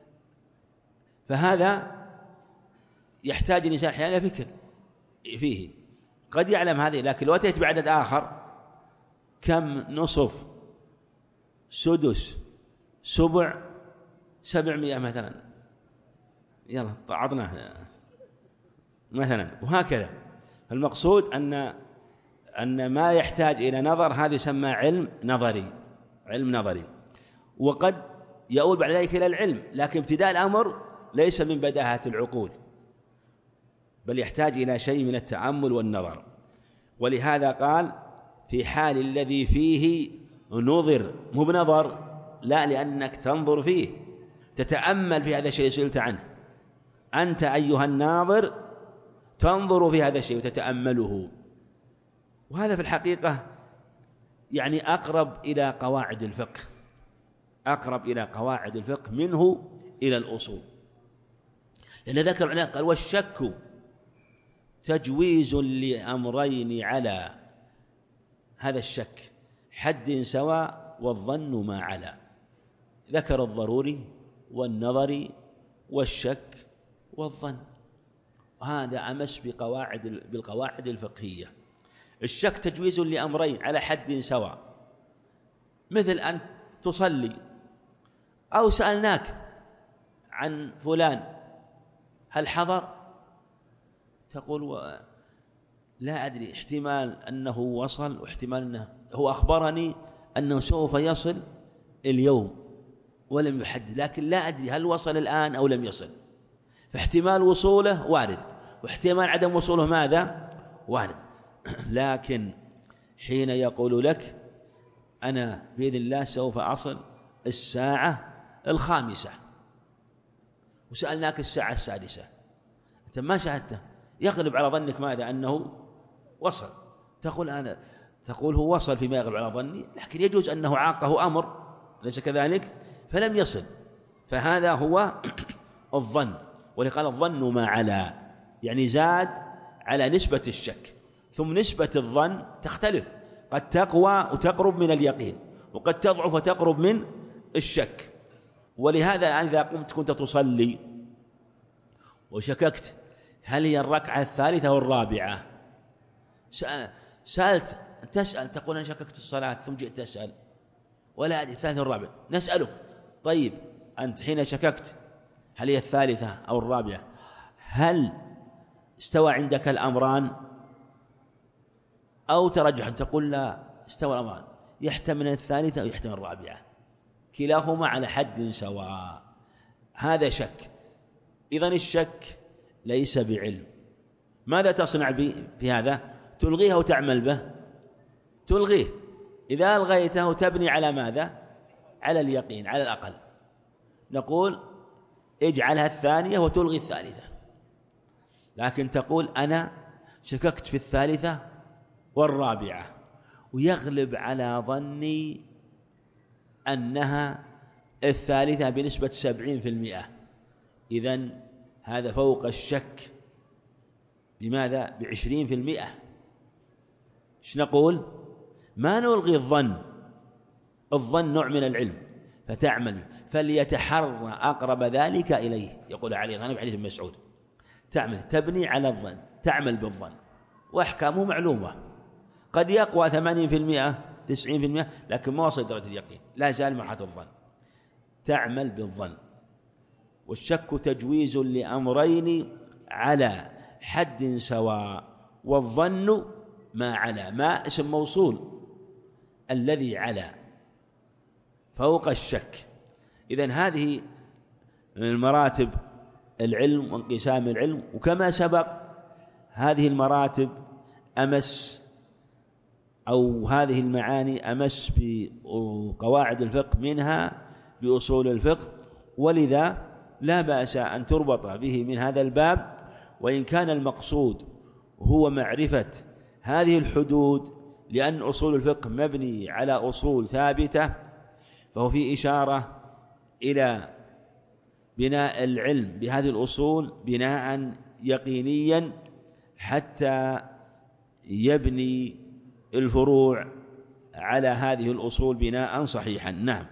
فهذا يحتاج الإنسان أحيانا فكر فيه، قد يعلم هذه، لكن لو أتيت بعدد آخر كم نصف سدس سبع 700 مثلا، يلا عطناه مثلا، وهكذا. المقصود أن ما يحتاج إلى نظر هذا يسمى علم نظري، علم نظري. وقد يؤول بعد ذلك إلى العلم، لكن ابتداء الأمر ليس من بداهة العقول، بل يحتاج إلى شيء من التأمل والنظر. ولهذا قال في حال الذي فيه نظر، مو بنظر، لا، لأنك تنظر فيه، تتأمل في هذا الشيء سئلت عنه. أنت أيها الناظر تنظر في هذا الشيء وتتأمله. وهذا في الحقيقة يعني أقرب إلى قواعد الفقه، أقرب إلى قواعد الفقه منه إلى الأصول. لأن ذكر العلماء قال والشك تجويز لأمرين على هذا الشك حد سواء والظن ما على. ذكر الضروري والنظري والشك والظن، وهذا أمس بالقواعد الفقهية. الشك تجويز لأمرين على حد سواء، مثل أن تصلي أو سألناك عن فلان هل حضر؟ تقول لا أدري، احتمال أنه وصل واحتمال أنه هو أخبرني أنه سوف يصل اليوم ولم يحدد، لكن لا أدري هل وصل الآن أو لم يصل. فاحتمال وصوله وارد، واحتمال عدم وصوله ماذا؟ وارد. لكن حين يقول لك أنا بإذن الله سوف أصل 5:00 وسألناك 6:00، أنت ما شاهدته، يغلب على ظنك ماذا؟ أنه وصل. تقول هو وصل فيما يغلب على ظني، لكن يجوز أنه عاقه أمر، ليس كذلك؟ فلم يصل، فهذا هو الظن. ولقال الظن ما علا، يعني زاد على نسبة الشك. ثم نسبة الظن تختلف، قد تقوى وتقرب من اليقين، وقد تضعف وتقرب من الشك. ولهذا الآن إذا كنت تصلي وشككت هل هي الركعة الثالثة أو الرابعة، تسأل تقول أنا شككت الصلاة، ثم جئت تسأل ولا أدري الثالثة والرابعة، نسألك طيب أنت حين شككت هل هي الثالثة أو الرابعة، هل استوى عندك الأمران أو ترجح؟ تقول لا، استوى الأمران، يحتمل الثالثة أو يحتمل الرابعة، كلاهما على حد سواء. هذا شك. إذن الشك ليس بعلم. ماذا تصنع في هذا؟ تلغيه وتعمل به؟ تلغيه. إذا ألغيته تبني على ماذا؟ على اليقين على الأقل. نقول اجعلها الثانية وتلغي الثالثة. لكن تقول أنا شككت في الثالثة والرابعة ويغلب على ظني أنها الثالثة بنسبة 70%، إذن هذا فوق الشك بماذا؟ ب20%. ايش نقول؟ ما نلغي الظن، الظن نوع من العلم، فتعمل فليتحرى أقرب ذلك إليه، يقول علي غانم حديث ابن مسعود، تعمل تبني على الظن، تعمل بالظن، وأحكامه معلومة، قد يقوى 80% 90%، لكن ما وصل درجة اليقين، لا زال مرحلة الظن. تعمل بالظن. والشك تجويز لأمرين على حد سواء، والظن ما على، ما اسم موصول، الذي على فوق الشك. إذن هذه من مراتب العلم وانقسام العلم. وكما سبق هذه المراتب أمس، أو هذه المعاني أمس بقواعد الفقه منها بأصول الفقه، ولذا لا بأس أن تربط به من هذا الباب. وإن كان المقصود هو معرفة هذه الحدود، لأن أصول الفقه مبني على أصول ثابتة، فهو في إشارة إلى بناء العلم بهذه الأصول بناء يقينيا حتى يبني الفروع على هذه الأصول بناء صحيحا. نعم.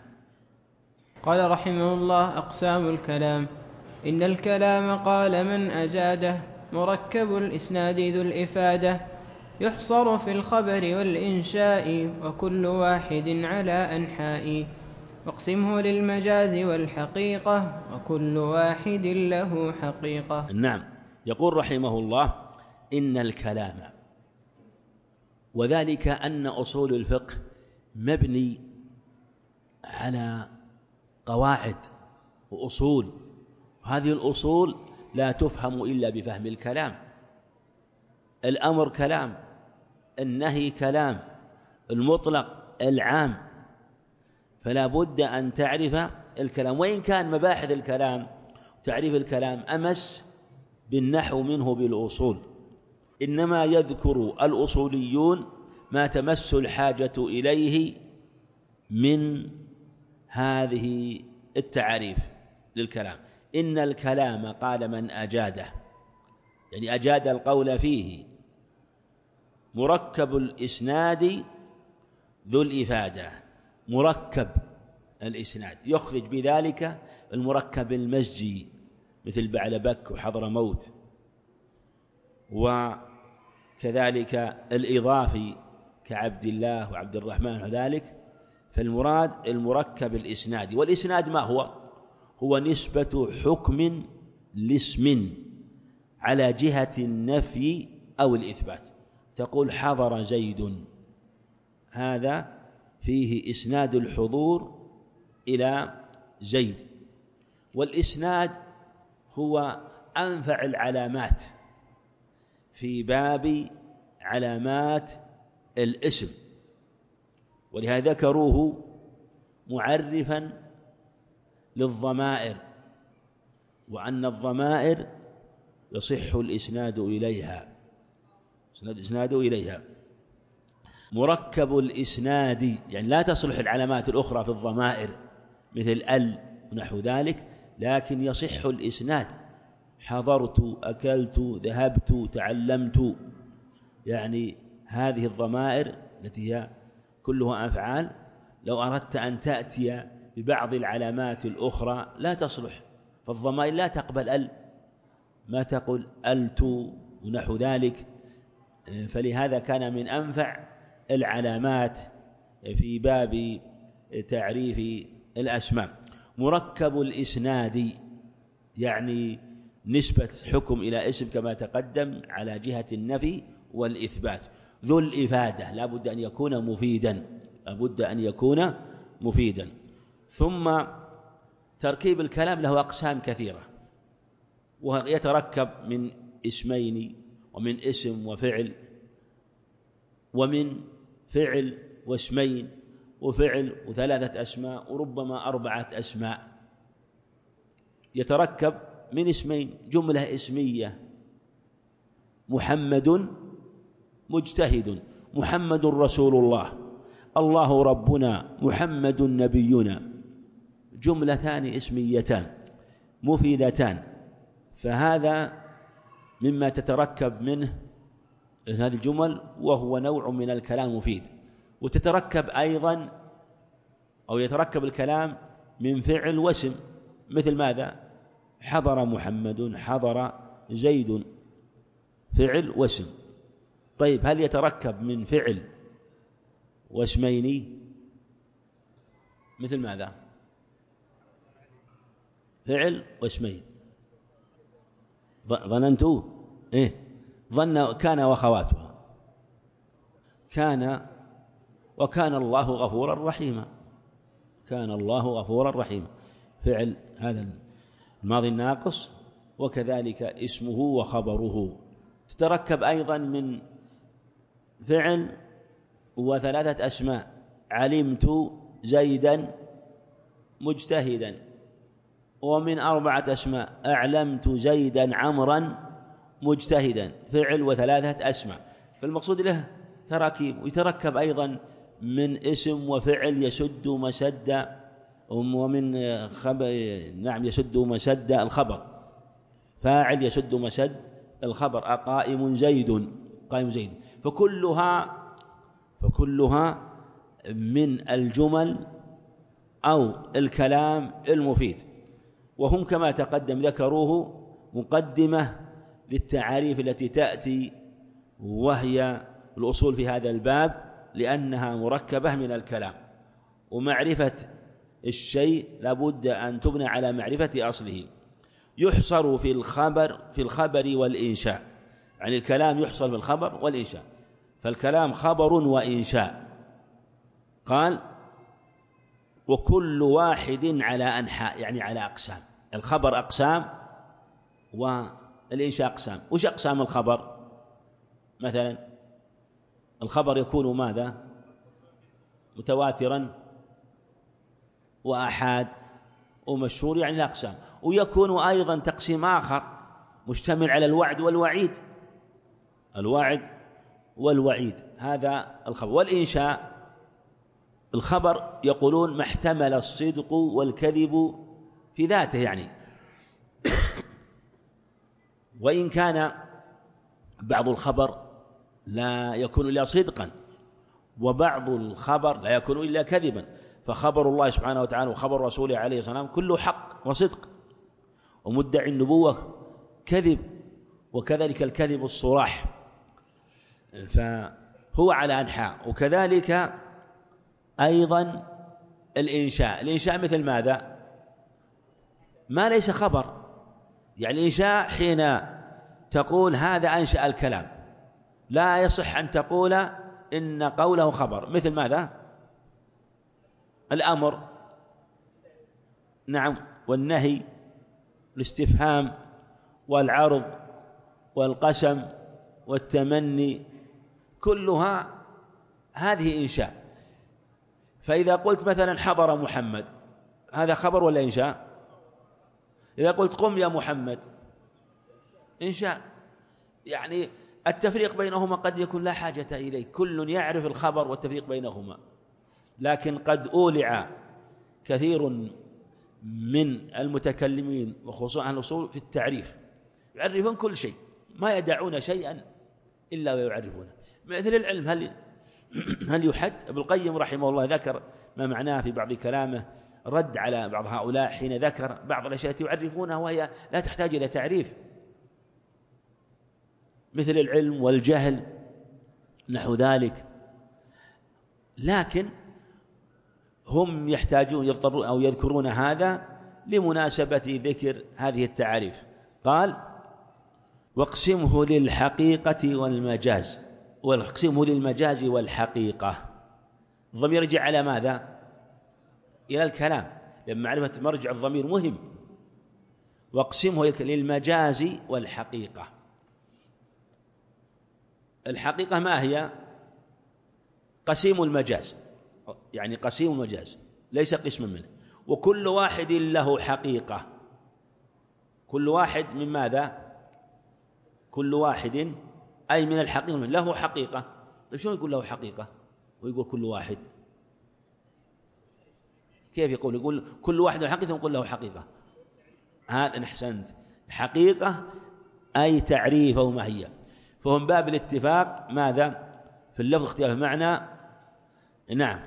قال رحمه الله: أقسام الكلام. إن الكلام قال من أجاده مركب الإسناد ذو الإفادة، يحصر في الخبر والإنشاء وكل واحد على أنحاء، واقسمه للمجاز والحقيقة وكل واحد له حقيقة. نعم. يقول رحمه الله: إن الكلام، وذلك أن أصول الفقه مبني على قواعد وأصول، هذه الأصول لا تفهم إلا بفهم الكلام. الأمر كلام، النهي كلام، المطلق العام، فلا بد أن تعرف الكلام. وإن كان مباحث الكلام تعريف الكلام أمس بالنحو منه بالأصول، إنما يذكر الأصوليون ما تمس الحاجة إليه من هذه التعاريف للكلام. إن الكلام قال من أجاده، يعني أجاد القول فيه، مركب الإسناد ذو الإفادة. مركب الإسناد يخرج بذلك المركب المزجي مثل بعلبك وحضرموت، وكذلك الإضافي كعبد الله وعبد الرحمن وذلك. فالمراد المركب الإسنادي. والإسناد ما هو؟ هو نسبة حكم لاسم على جهة النفي أو الإثبات. تقول حضر زيد، هذا فيه إسناد الحضور إلى زيد. والإسناد هو أنفع العلامات في باب علامات الاسم، ولهذا ذكروه معرفا للضمائر، وأن الضمائر يصح الإسناد إليها، الإسناد إليها. مركب الإسناد يعني لا تصلح العلامات الأخرى في الضمائر مثل ال ونحو ذلك، لكن يصح الإسناد: حضرت، أكلت، ذهبت، تعلمت. يعني هذه الضمائر التي هي كلها أفعال لو أردت أن تأتي ببعض العلامات الأخرى لا تصلح، فالضمائر لا تقبل ما تقول ألت ونحو ذلك. فلهذا كان من أنفع العلامات في باب تعريف الأسماء. مركب الإسناد يعني نسبة حكم إلى اسم كما تقدم على جهة النفي والإثبات. ذو الإفادة لا بد أن يكون مفيدا. ثم تركيب الكلام له أقسام كثيرة، ويتركب من اسمين ومن اسم وفعل، ومن فعل واسمين وفعل وثلاثة أسماء، وربما 4 أسماء. يتركب من اسمين: جملة اسمية: محمد مجتهد، محمد رسول الله، الله ربنا، محمد نبينا. جملتان اسميتان مفيدتان، فهذا مما تتركب منه هذه الجمل، وهو نوع من الكلام مفيد. وتتركب أيضا أو يتركب الكلام من فعل واسم، مثل ماذا؟ حضر محمد، حضر زيد، فعل واسم. طيب، هل يتركب من فعل واسمين؟ مثل ماذا؟ فعل واسمين. ظننت ظن كان وأخواتها، كان وكان الله غفورا رحيما، كان الله غفورا رحيما، فعل هذا الماضي الناقص، وكذلك اسمه وخبره. تتركب أيضا من فعل و3 أسماء: علمت زيدا مجتهدا، ومن 4 أسماء: أعلمت زيدا عمرا مجتهدا، فعل و3 أسماء. فالمقصود له تراكيب. ويتركب أيضا من اسم وفعل يسد مسد، ومن يسد مسد الخبر، فاعل يسد مسد الخبر: أقائم زيد، قائم زيد. فكلها من الجمل أو الكلام المفيد. وهم كما تقدم ذكروه مقدمة للتعاريف التي تأتي، وهي الأصول في هذا الباب، لأنها مركبة من الكلام. ومعرفة الشيء لابد أن تبنى على معرفة أصله. يحصر في الخبر والإنشاء، يعني الكلام يحصر في الخبر والإنشاء، فالكلام خبر وإنشاء. قال: وكل واحد على أنحاء، يعني على أقسام. الخبر أقسام والإنشاء أقسام. وش أقسام الخبر؟ مثلا الخبر يكون ماذا؟ متواترا وآحاد ومشهور، يعني الأقسام. ويكون أيضا تقسيم آخر مشتمل على الوعد والوعيد، الوعد والوعيد، هذا الخبر. والإنشاء الخبر يقولون ما احتمل الصدق والكذب في ذاته، يعني وإن كان بعض الخبر لا يكون إلا صدقا، وبعض الخبر لا يكون إلا كذبا. فخبر الله سبحانه وتعالى وخبر رسوله عليه الصلاة والسلام كله حق وصدق، ومدعي النبوة كذب، وكذلك الكذب الصراح. فهو على أنحاء. وكذلك أيضا الإنشاء مثل ماذا؟ ما ليس خبر، يعني الإنشاء حين تقول هذا أنشأ الكلام، لا يصح أن تقول إن قوله خبر. مثل ماذا؟ الأمر، نعم، والنهي، الاستفهام والعرض والقسم والتمني، كلها هذه إنشاء. فإذا قلت مثلا حضر محمد، هذا خبر ولا إنشاء؟ إذا قلت قم يا محمد، إنشاء. يعني التفريق بينهما قد يكون لا حاجة إليه، كل يعرف الخبر والتفريق بينهما. لكن قد أولع كثير من المتكلمين وخصوصا أهل الأصول في التعريف، يعرفون كل شيء، ما يدعون شيئا إلا ويعرفونه. مثل العلم، هل يحد؟ ابن القيم رحمه الله ذكر ما معناه في بعض كلامه، رد على بعض هؤلاء حين ذكر بعض الأشياء يعرفونها وهي لا تحتاج إلى تعريف، مثل العلم والجهل نحو ذلك، لكن هم يحتاجون يضطرون أو يذكرون هذا لمناسبة ذكر هذه التعاريف. قال: واقسمه للحقيقة والمجاز، واقسمه للمجاز والحقيقة. الضمير يرجع على ماذا؟ إلى الكلام، لأن معرفة مرجع الضمير مهم. واقسمه للمجاز والحقيقة. الحقيقة ما هي؟ قسيم المجاز، يعني قسيم المجاز ليس قسما منه، وكل واحد له حقيقة. كل واحد من ماذا؟ كل واحد أي من الحقيقة له حقيقة. طيب شو يقول له حقيقة ويقول كل واحد؟ كيف يقول كل واحد له حقيقة ويقول له حقيقة؟ هذا أحسنت، حقيقة أي تعريف أو ماهية. فهم باب الاتفاق ماذا؟ في اللفظ اختلاف المعنى. نعم،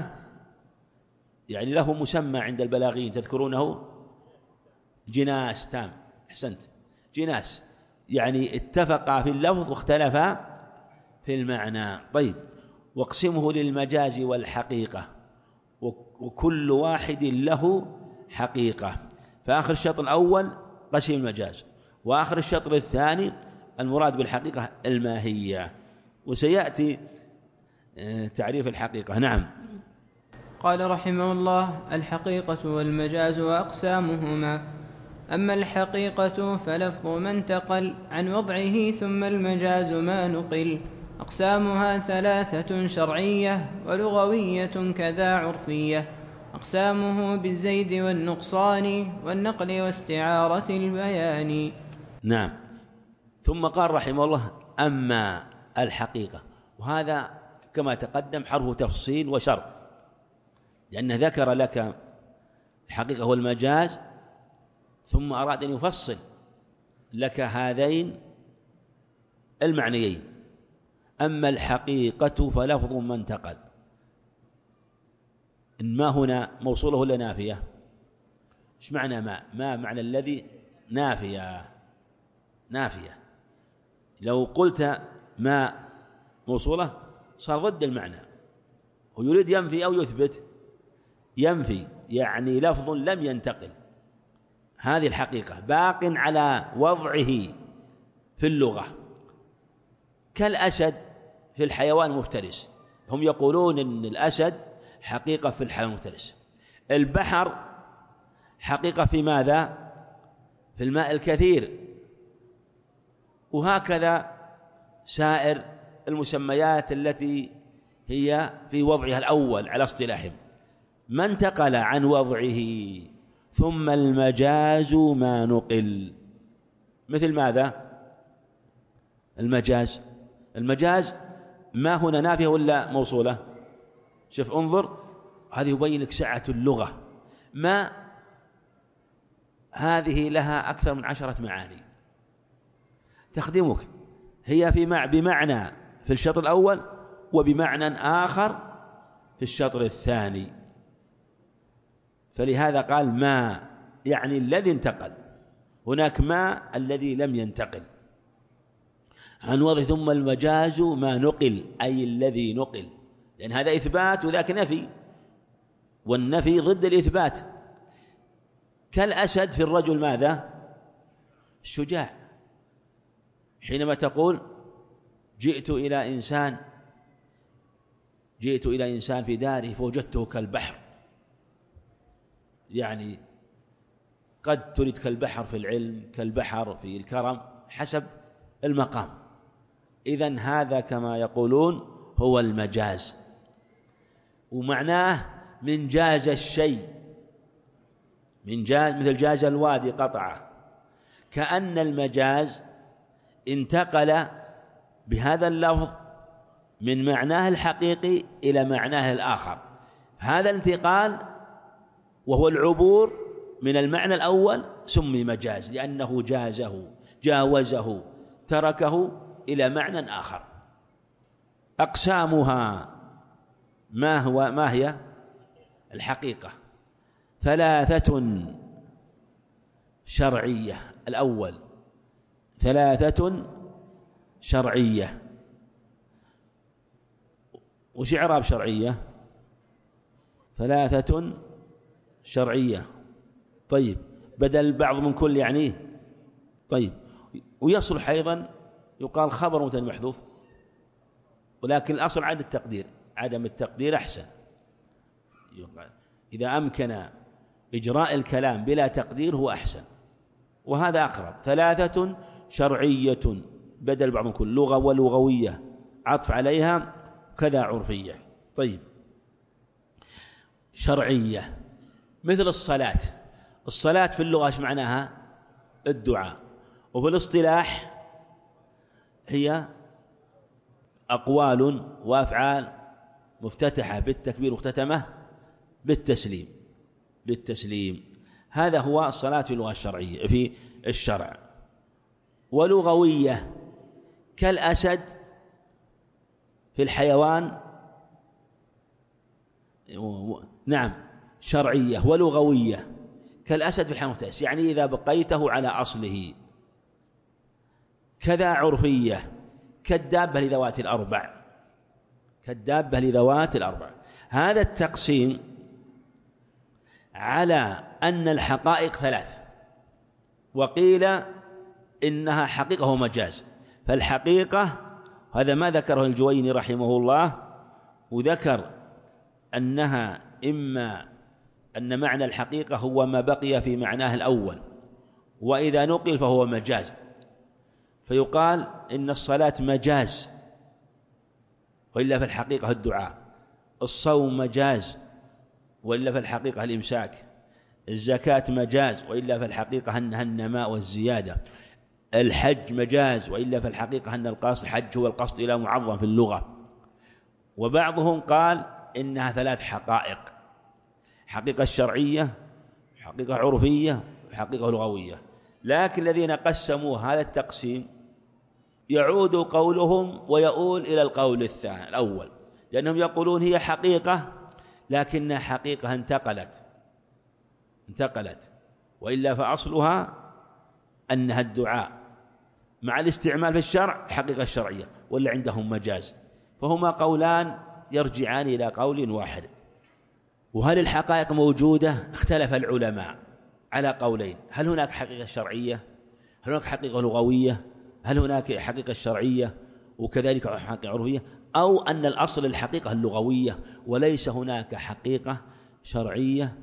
يعني له مسمى عند البلاغيين تذكرونه؟ جناس تام، أحسنت، جناس، يعني اتفقا في اللفظ واختلفا في المعنى. طيب، واقسمه للمجاز والحقيقة، وكل واحد له حقيقة. فآخر الشطر الأول قسم المجاز، وآخر الشطر الثاني المراد بالحقيقة الماهية، وسيأتي تعريف الحقيقة. نعم. قال رحمه الله: الحقيقة والمجاز وأقسامهما. أما الحقيقة فلفظ ما انتقل عن وضعه، ثم المجاز ما نقل. أقسامها 3 شرعية ولغوية كذا عرفية. أقسامه بالزيد والنقصان والنقل واستعارة البيان. نعم. ثم قال رحمه الله: أما الحقيقة، وهذا كما تقدم حرف تفصيل وشرط، لأنه ذكر لك الحقيقة والمجاز ثم أراد أن يفصل لك هذين المعنيين. أما الحقيقة فلفظ ما انتقل. إن ما هنا موصوله ولا نافية؟ إيش معنى ما معنى الذي؟ نافية. لو قلت ما موصولة صار ضد المعنى، ويريد ينفي أو يثبت. ينفي يعني لفظ لم ينتقل، هذه الحقيقة باق على وضعه في اللغة، كالأسد في الحيوان المفترس. هم يقولون إن الأسد حقيقة في الحيوان المفترس، البحر حقيقة في ماذا؟ في الماء الكثير، وهكذا سائر المسميات التي هي في وضعها الأول على اصطلاحهم. ما انتقل عن وضعه، ثم المجاز ما نقل. مثل ماذا؟ المجاز ما هنا نافية ولا موصولة؟ شوف انظر، هذه يبين لك سعة اللغة. ما هذه لها أكثر من 10 معاني تخدمك، هي بمعنى في الشطر الأول، وبمعنى آخر في الشطر الثاني. فلهذا قال ما يعني الذي انتقل، هناك ما الذي لم ينتقل عن وضع. ثم المجاز ما نقل أي الذي نقل، لأن هذا إثبات وذاك نفي، والنفي ضد الإثبات. كالأسد في الرجل ماذا؟ الشجاع. حينما تقول جئت إلى إنسان في داره فوجدته كالبحر، يعني قد تريد كالبحر في العلم، كالبحر في الكرم، حسب المقام. إذن هذا كما يقولون هو المجاز، ومعناه من جاز الشيء، مثل جاز الوادي قطعه. كأن المجاز انتقل بهذا اللفظ من معناه الحقيقي إلى معناه الآخر. هذا الانتقال وهو العبور من المعنى الأول سمي مجاز لأنه جاوزه تركه إلى معنى آخر. أقسامها ما هي الحقيقة؟ 3 شرعية. الأول 3 شرعية. وش إعراب شرعية؟ 3 شرعية. طيب بدل بعض من كل يعني. طيب ويصلح أيضا يقال خبر مبتدأ محذوف، ولكن الأصل عدم التقدير أحسن. إذا أمكن إجراء الكلام بلا تقدير هو أحسن، وهذا أقرب. 3 شرعية بدل بعض من كل، لغة ولغوية عطف عليها كذا عرفية. طيب شرعية مثل الصلاة في اللغة ايش معناها؟ الدعاء. وفي الاصطلاح هي أقوال وأفعال مفتتحة بالتكبير مختتمة بالتسليم. هذا هو الصلاة في اللغة الشرعية في الشرع. ولغوية كالأسد في الحيوان، نعم شرعية. ولغوية كالأسد في الحيوان المفترس، يعني إذا بقيته على أصله. كذا عرفية كالدابة لذوات الأربع. هذا التقسيم على أن الحقائق 3، وقيل إنها حقيقة ومجاز. فالحقيقة هذا ما ذكره الجويني رحمه الله، وذكر أنها إما أن معنى الحقيقة هو ما بقي في معناه الأول، وإذا نقل فهو مجاز. فيقال إن الصلاة مجاز وإلا في الحقيقة الدعاء، الصوم مجاز وإلا في الحقيقة الإمساك، الزكاة مجاز وإلا في الحقيقة أنها النماء والزيادة، الحج مجاز وإلا في الحقيقة أن القصد الحج هو القصد إلى معظم في اللغة. وبعضهم قال إنها 3 حقائق: حقيقة شرعية، حقيقة عرفية، وحقيقة لغوية. لكن الذين قسموا هذا التقسيم يعود قولهم ويؤول إلى القول الأول، لأنهم يقولون هي حقيقة لكنها حقيقة انتقلت، وإلا فأصلها أنها الدعاء مع الاستعمال في الشرع حقيقة الشرعية، ولا عندهم مجاز. فهما قولان يرجعان إلى قول واحد. وهل الحقائق موجودة؟ اختلف العلماء على قولين: هل هناك حقيقة شرعية؟ هل هناك حقيقة لغوية؟ هل هناك حقيقة شرعية وكذلك حقيقة عرفية؟ أو أن الأصل الحقيقة اللغوية وليس هناك حقيقة شرعية،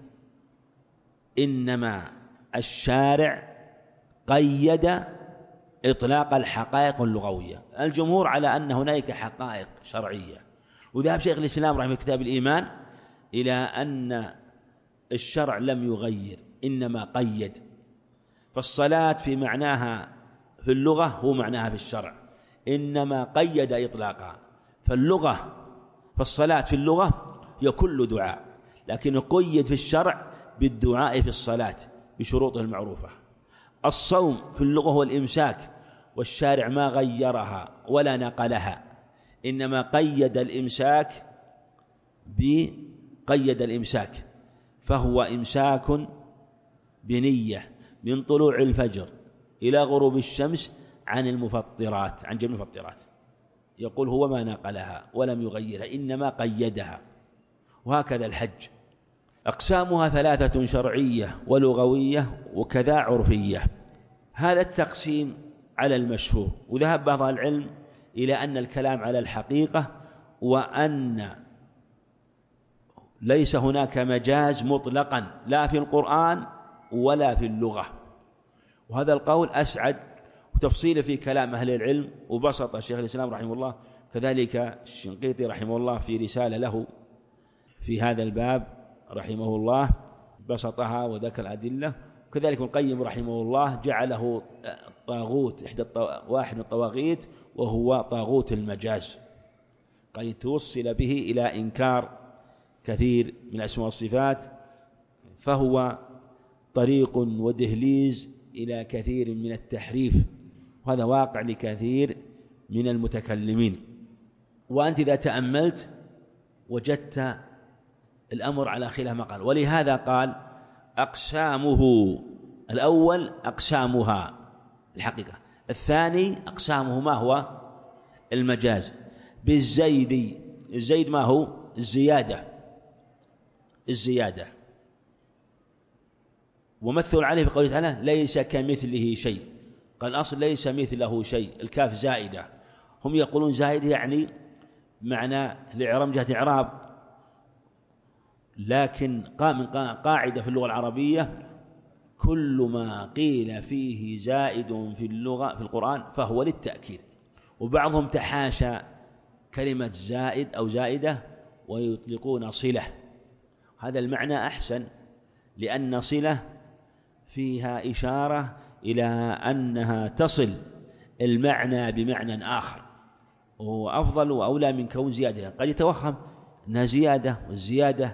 إنما الشارع قيد إطلاق الحقائق اللغوية. الجمهور على أن هناك حقائق شرعية، وذهب شيخ الإسلام رحمه الله في كتاب الإيمان إلى أن الشرع لم يغير إنما قيد. فالصلاة في معناها في اللغة هو معناها في الشرع، إنما قيد إطلاقها. فالصلاة في اللغة هي كل دعاء، لكن قيد في الشرع بالدعاء في الصلاة بشروطه المعروفة. الصوم في اللغة هو الإمساك، والشارع ما غيرها ولا نقلها، إنما قيد الإمساك فهو إمساك بنية من طلوع الفجر إلى غروب الشمس عن جميع المفطرات. يقول هو ما نقلها ولم يغيرها إنما قيدها. وهكذا الحج أقسامها 3: شرعية ولغوية وكذا عرفية. هذا التقسيم على المشهور. وذهب بعض العلم إلى أن الكلام على الحقيقة، وأن ليس هناك مجاز مطلقا لا في القرآن ولا في اللغة. وهذا القول أسعد، وتفصيله في كلام أهل العلم وبسط الشيخ الإسلام رحمه الله، كذلك الشنقيطي رحمه الله في رسالة له في هذا الباب رحمه الله بسطها وذكر الأدلة. كذلك ابن القيم رحمه الله جعله طاغوت، واحد من الطواغيت، وهو طاغوت المجاز، قد توصل به إلى إنكار كثير من الأسماء والصفات، فهو طريق ودهليز إلى كثير من التحريف، وهذا واقع لكثير من المتكلمين. وأنت إذا تأملت وجدت الأمر على خلاف ما قال، ولهذا قال أقسامه الأول أقسامها الحقيقة، الثاني أقسامه ما هو المجاز بالزيد. الزيد ما هو؟ الزيادة. ومثل عليه في قوله تعالى ليس كمثله شيء، قال الأصل ليس مثله شيء، الكاف زائدة. هم يقولون زائدة يعني معنى الإعراب جهة إعراب، لكن من قاعدة في اللغة العربية كل ما قيل فيه زائد في اللغة في القرآن فهو للتأكيد. وبعضهم تحاشى كلمة زائد أو زائدة ويطلقون صلة، هذا المعنى أحسن، لأن صلة فيها إشارة إلى أنها تصل المعنى بمعنى آخر، وهو أفضل وأولى من كون زيادة. قد يتوهم أنها زيادة، والزيادة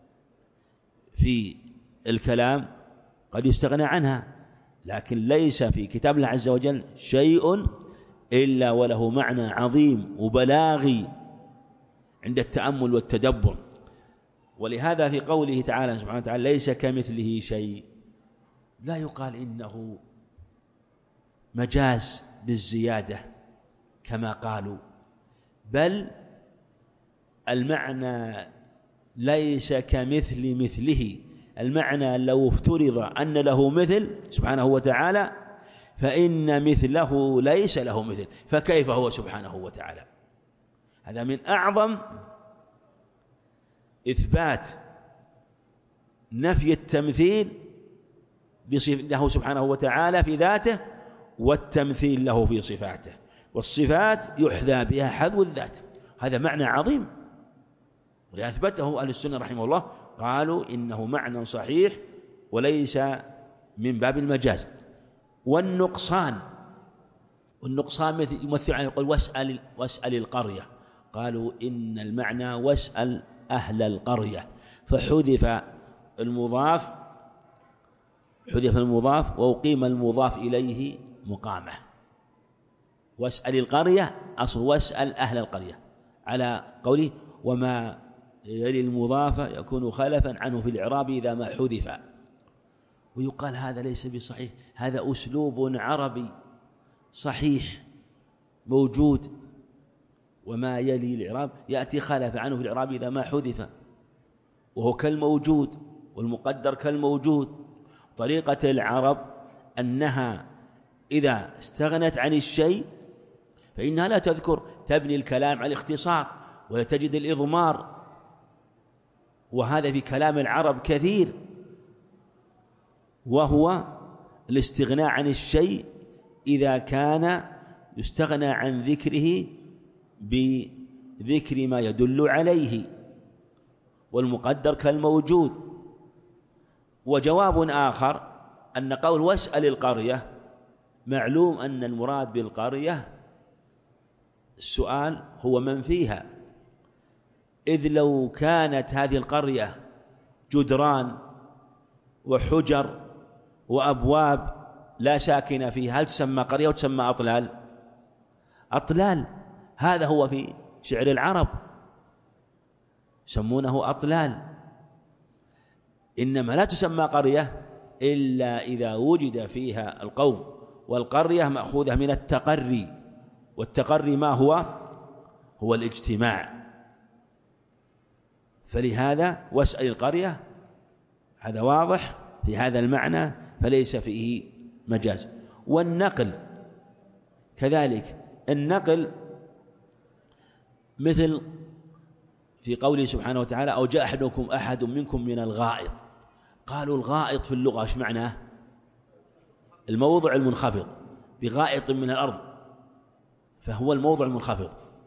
في الكلام قد يستغنى عنها، لكن ليس في كتاب الله عز وجل شيء إلا وله معنى عظيم وبلاغي عند التأمل والتدبر. ولهذا في قوله تعالى سبحانه وتعالى ليس كمثله شيء، لا يقال إنه مجاز بالزيادة كما قالوا، بل المعنى ليس كمثل مثله، المعنى لو افترض أن له مثل سبحانه وتعالى فإن مثله ليس له مثل، فكيف هو سبحانه وتعالى؟ هذا من أعظم إثبات نفي التمثيل له سبحانه وتعالى في ذاته، والتمثيل له في صفاته، والصفات يحذى بها حذو الذات، هذا معنى عظيم. ولأثبته أهل السنة رحمه الله قالوا إنه معنى صحيح وليس من باب المجاز. والنقصان يمثل عنه يقول واسأل القرية، قالوا إن المعنى واسأل أهل القرية، فحذف المضاف وأقيم المضاف إليه مقامه. واسأل القرية أصل واسأل أهل القرية، على قوله وما يلي المضاف يكون خلفا عنه في الإعراب إذا ما حذف. ويقال هذا ليس بصحيح، هذا أسلوب عربي صحيح موجود، وما يلي الإعراب يأتي خلف عنه في الإعراب إذا ما حذف، وهو كالموجود، والمقدر كالموجود. طريقة العرب أنها إذا استغنت عن الشيء فإنها لا تذكر، تبني الكلام على الاختصار ولا تجد الإضمار، وهذا في كلام العرب كثير، وهو الاستغناء عن الشيء إذا كان يستغنى عن ذكره بذكر ما يدل عليه، والمقدر كالموجود. وجواب آخر أن قول واسأل القرية معلوم أن المراد بالقرية السؤال هو من فيها، إذ لو كانت هذه القرية جدران وحجر وأبواب لا ساكن فيها هل تسمى قرية وتسمى أطلال؟ أطلال، هذا هو في شعر العرب يسمونه أطلال. إنما لا تسمى قرية إلا إذا وجد فيها القوم، والقرية مأخوذة من التقري، والتقري ما هو الاجتماع. فلهذا واسأل القرية هذا واضح في هذا المعنى، فليس فيه مجاز. والنقل كذلك، النقل مثل في قوله سبحانه وتعالى أو جاء أحد منكم من الغائط، قالوا الغائط في اللغة ايش معناه؟ الموضع المنخفض، بغائط من الأرض، فهو الموضع المنخفض.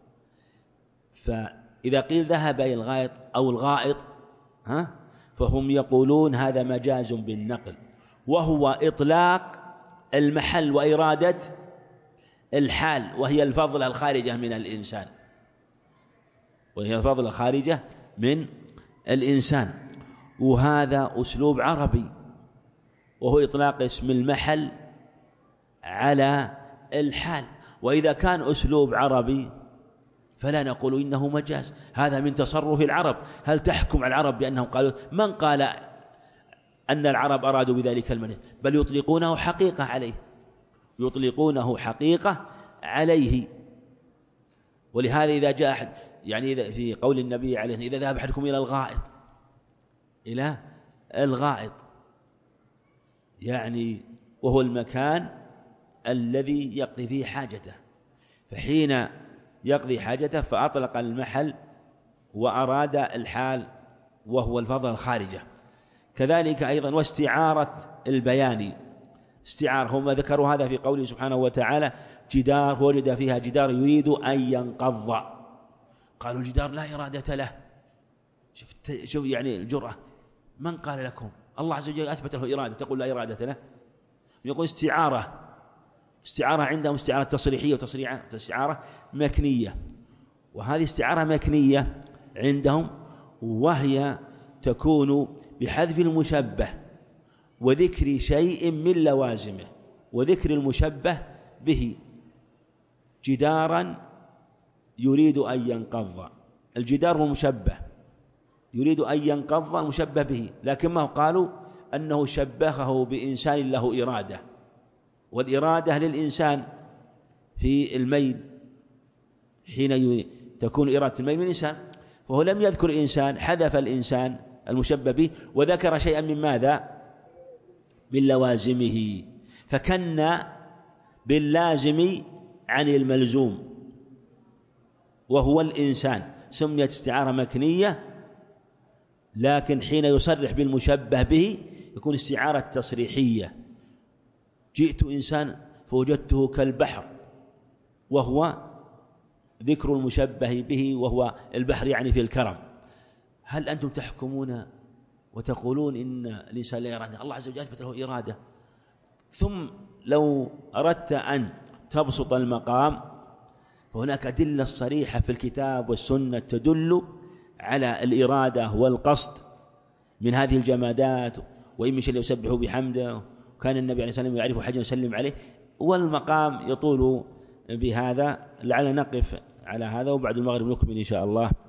فإذا قيل ذهب إلى الغائط أو الغائط فهم يقولون هذا مجاز بالنقل، وهو إطلاق المحل وإرادة الحال، وهي الفضلة الخارجة من الإنسان، وهي الفضلة الخارجة من الإنسان. وهذا أسلوب عربي وهو إطلاق اسم المحل على الحال. وإذا كان أسلوب عربي فلا نقول إنه مجاز، هذا من تصرف العرب. هل تحكم على العرب بأنهم قالوا؟ من قال أن العرب أرادوا بذلك المعنى؟ بل يطلقونه حقيقة عليه، يطلقونه حقيقة عليه. ولهذا إذا جاء أحد يعني في قول النبي عليه إذا ذهب أحدكم إلى الغائط يعني وهو المكان الذي يقضي فيه حاجته، فحين يقضي حاجته فأطلق المحل وأراد الحال وهو الفضل الخارجة. كذلك أيضا واستعارة البيان، استعارة هم ذكروا هذا في قوله سبحانه وتعالى جدار وجد فيها جدار يريد أن ينقض، قالوا الجدار لا إرادة له. شوف يعني الجرأة، من قال لكم؟ الله عز وجل أثبت له إرادة تقول لا إرادة له؟ يقول استعارة عندهم استعارة تصريحية واستعارة مكنية، وهذه استعارة مكنية عندهم وهي تكون بحذف المشبه وذكر شيء من لوازمه، وذكر المشبه به جدارا يريد أن ينقض، الجدار هو المشبه يريد أن ينقض المشبه به، لكن ما قالوا أنه شبهه بإنسان له إرادة، والإرادة للإنسان في الميل حين تكون إرادة الميل من الإنسان، فهو لم يذكر إنسان، حذف الإنسان المشبه به وذكر شيئا من ماذا؟ من لوازمه، فكن باللازم عن الملزوم وهو الإنسان، سميت استعارة مكنية، لكن حين يصرح بالمشبه به يكون استعارة تصريحية. جئت إنسان فوجدته كالبحر، وهو ذكر المشبه به وهو البحر يعني في الكرم. هل أنتم تحكمون وتقولون إن الإنسان لا إرادة؟ الله عز وجل أثبت له إرادة. ثم لو أردت أن تبسط المقام فهناك أدلة صريحة في الكتاب والسنة تدل على الإرادة والقصد من هذه الجمادات، وإن من شيء يسبح بحمده، كان النبي عليه الصلاة والسلام يعرف حجا يسلم عليه، والمقام يطول بهذا. لعلنا نقف على هذا وبعد المغرب نكمل إن شاء الله.